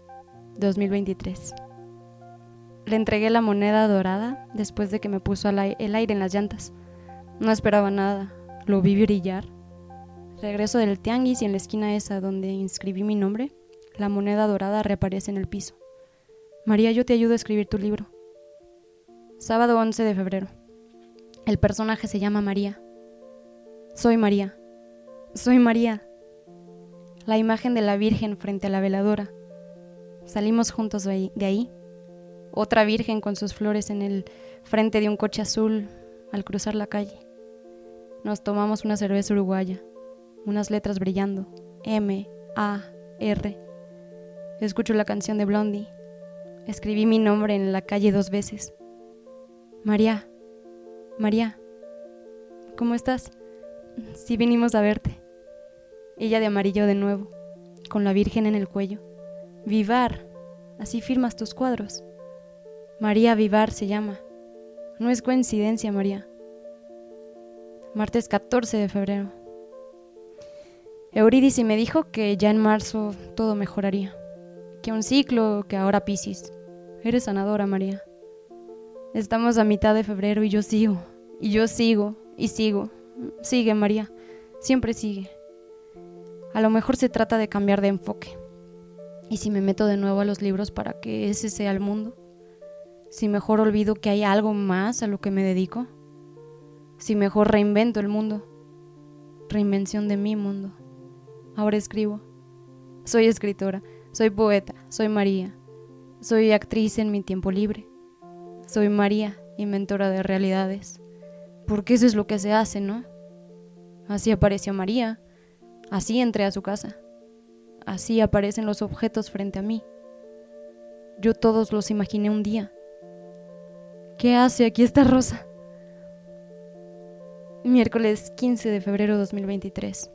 [SPEAKER 1] 2023. Le entregué la moneda dorada después de que me puso el aire en las llantas. No esperaba nada, lo vi brillar. Regreso del tianguis y en la esquina esa donde inscribí mi nombre, la moneda dorada reaparece en el piso. María, yo te ayudo a escribir tu libro. Sábado 11 de febrero. El personaje se llama María. Soy María. Soy María. La imagen de la Virgen frente a la veladora. Salimos juntos de ahí. Otra virgen con sus flores en el frente de un coche azul al cruzar la calle. Nos tomamos una cerveza uruguaya, unas letras brillando, M-A-R. Escucho la canción de Blondie. Escribí mi nombre en la calle 2 veces. María, María, ¿cómo estás? Sí, vinimos a verte. Ella de amarillo de nuevo, con la Virgen en el cuello. Vivar, así firmas tus cuadros. María Vivar se llama. No es coincidencia, María. Martes 14 de febrero. Eurídice me dijo que ya en marzo todo mejoraría. Que un ciclo, que ahora Piscis. Eres sanadora, María. Estamos a mitad de febrero y yo sigo. Y yo sigo. Y sigo. Sigue, María. Siempre sigue. A lo mejor se trata de cambiar de enfoque. ¿Y si me meto de nuevo a los libros para que ese sea el mundo? Si mejor olvido que hay algo más a lo que me dedico. Si mejor reinvento el mundo. Reinvención de mi mundo. Ahora escribo. Soy escritora. Soy poeta. Soy María. Soy actriz en mi tiempo libre. Soy María, inventora de realidades. Porque eso es lo que se hace, ¿no? Así apareció María. Así entré a su casa. Así aparecen los objetos frente a mí. Yo todos los imaginé un día. ¿Qué hace aquí esta rosa? Miércoles 15 de febrero 2023.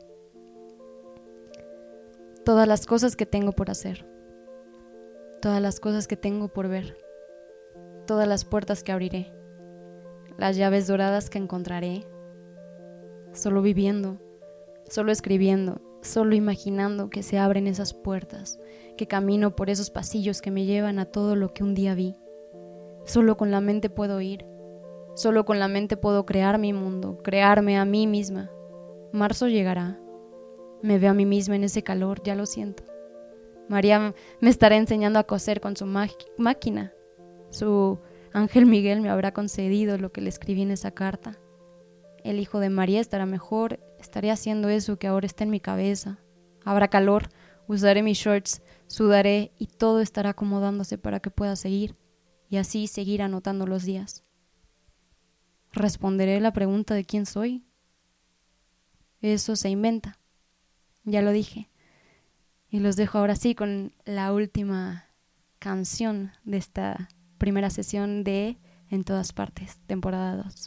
[SPEAKER 1] Todas las cosas que tengo por hacer. Todas las cosas que tengo por ver. Todas las puertas que abriré. Las llaves doradas que encontraré. Solo viviendo. Solo escribiendo. Solo imaginando que se abren esas puertas. Que camino por esos pasillos que me llevan a todo lo que un día vi. Solo con la mente puedo ir. Solo con la mente puedo crear mi mundo, crearme a mí misma. Marzo llegará. Me veo a mí misma en ese calor, ya lo siento. María me estará enseñando a coser con su máquina. Su ángel Miguel me habrá concedido lo que le escribí en esa carta. El hijo de María estará mejor, estaré haciendo eso que ahora está en mi cabeza. Habrá calor, usaré mis shorts, sudaré y todo estará acomodándose para que pueda seguir. Y así seguir anotando los días. ¿Responderé la pregunta de quién soy? Eso se inventa. Ya lo dije. Y los dejo ahora sí con la última canción de esta primera sesión de En Todas Partes, temporada 2.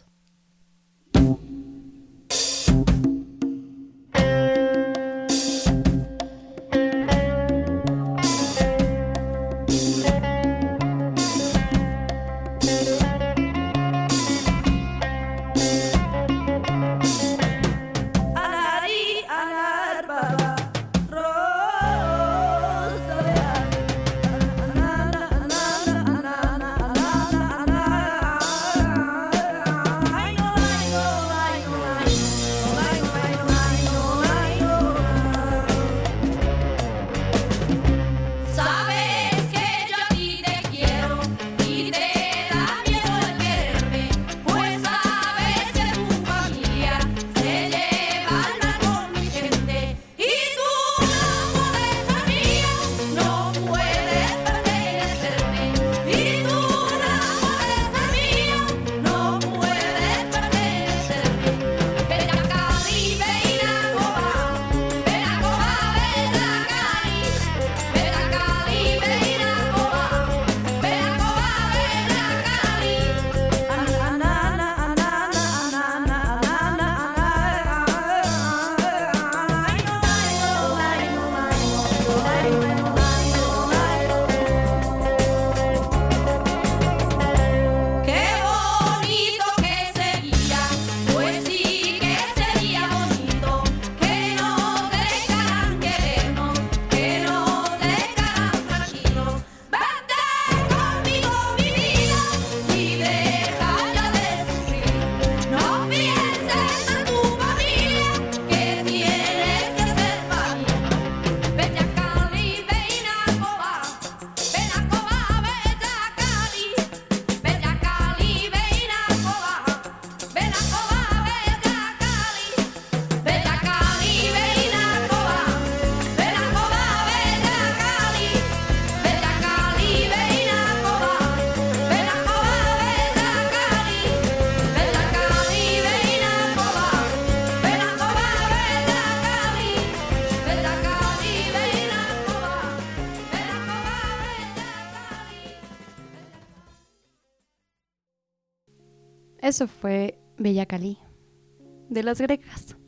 [SPEAKER 1] Eso fue Bella Cali, de Las Grecas.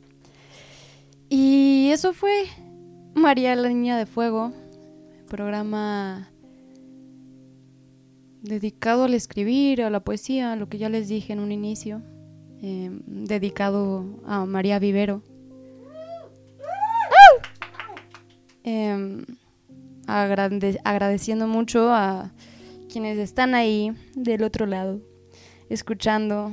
[SPEAKER 1] Y eso fue María la Niña de Fuego, programa dedicado al escribir, a la poesía, lo que ya les dije en un inicio, dedicado a María Vivero. Agradeciendo mucho a quienes están ahí del otro lado, escuchando.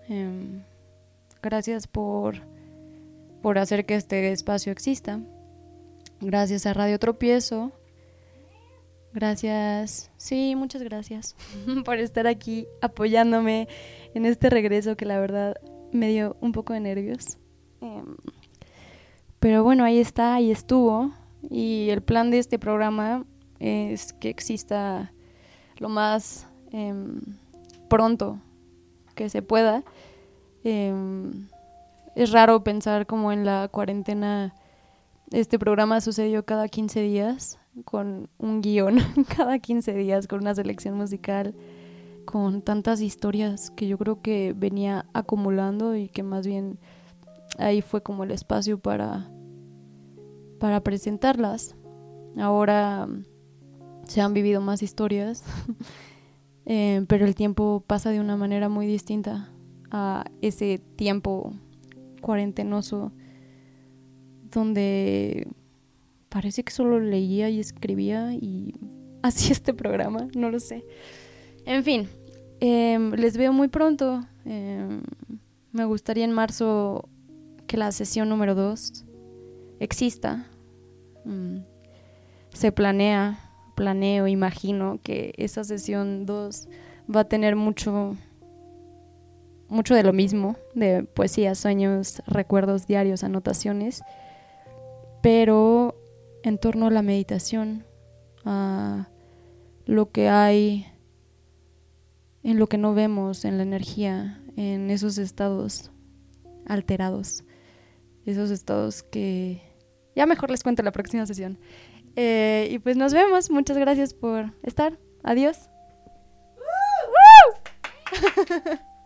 [SPEAKER 1] Gracias por hacer que este espacio exista. Gracias a Radio Tropiezo. Gracias, sí, muchas gracias por estar aquí apoyándome en este regreso que la verdad me dio un poco de nervios. Pero bueno, ahí está, ahí estuvo. Y el plan de este programa es que exista lo más pronto que se pueda. Es raro pensar como en la cuarentena este programa sucedió cada 15 días con un guión, cada 15 días con una selección musical, con tantas historias que yo creo que venía acumulando y que más bien ahí fue como el espacio para presentarlas. Ahora se han vivido más historias, pero el tiempo pasa de una manera muy distinta a ese tiempo cuarentenoso donde parece que solo leía y escribía y hacía este programa, no lo sé. En fin, les veo muy pronto. Me gustaría en marzo que la sesión número 2 exista. Se planeo, imagino que esa sesión 2 va a tener mucho de lo mismo, de poesía, sueños, recuerdos diarios, anotaciones, pero en torno a la meditación, a lo que hay en lo que no vemos, en la energía, en esos estados alterados, esos estados que ya mejor les cuento la próxima sesión. Y pues nos vemos, muchas gracias por estar, adiós.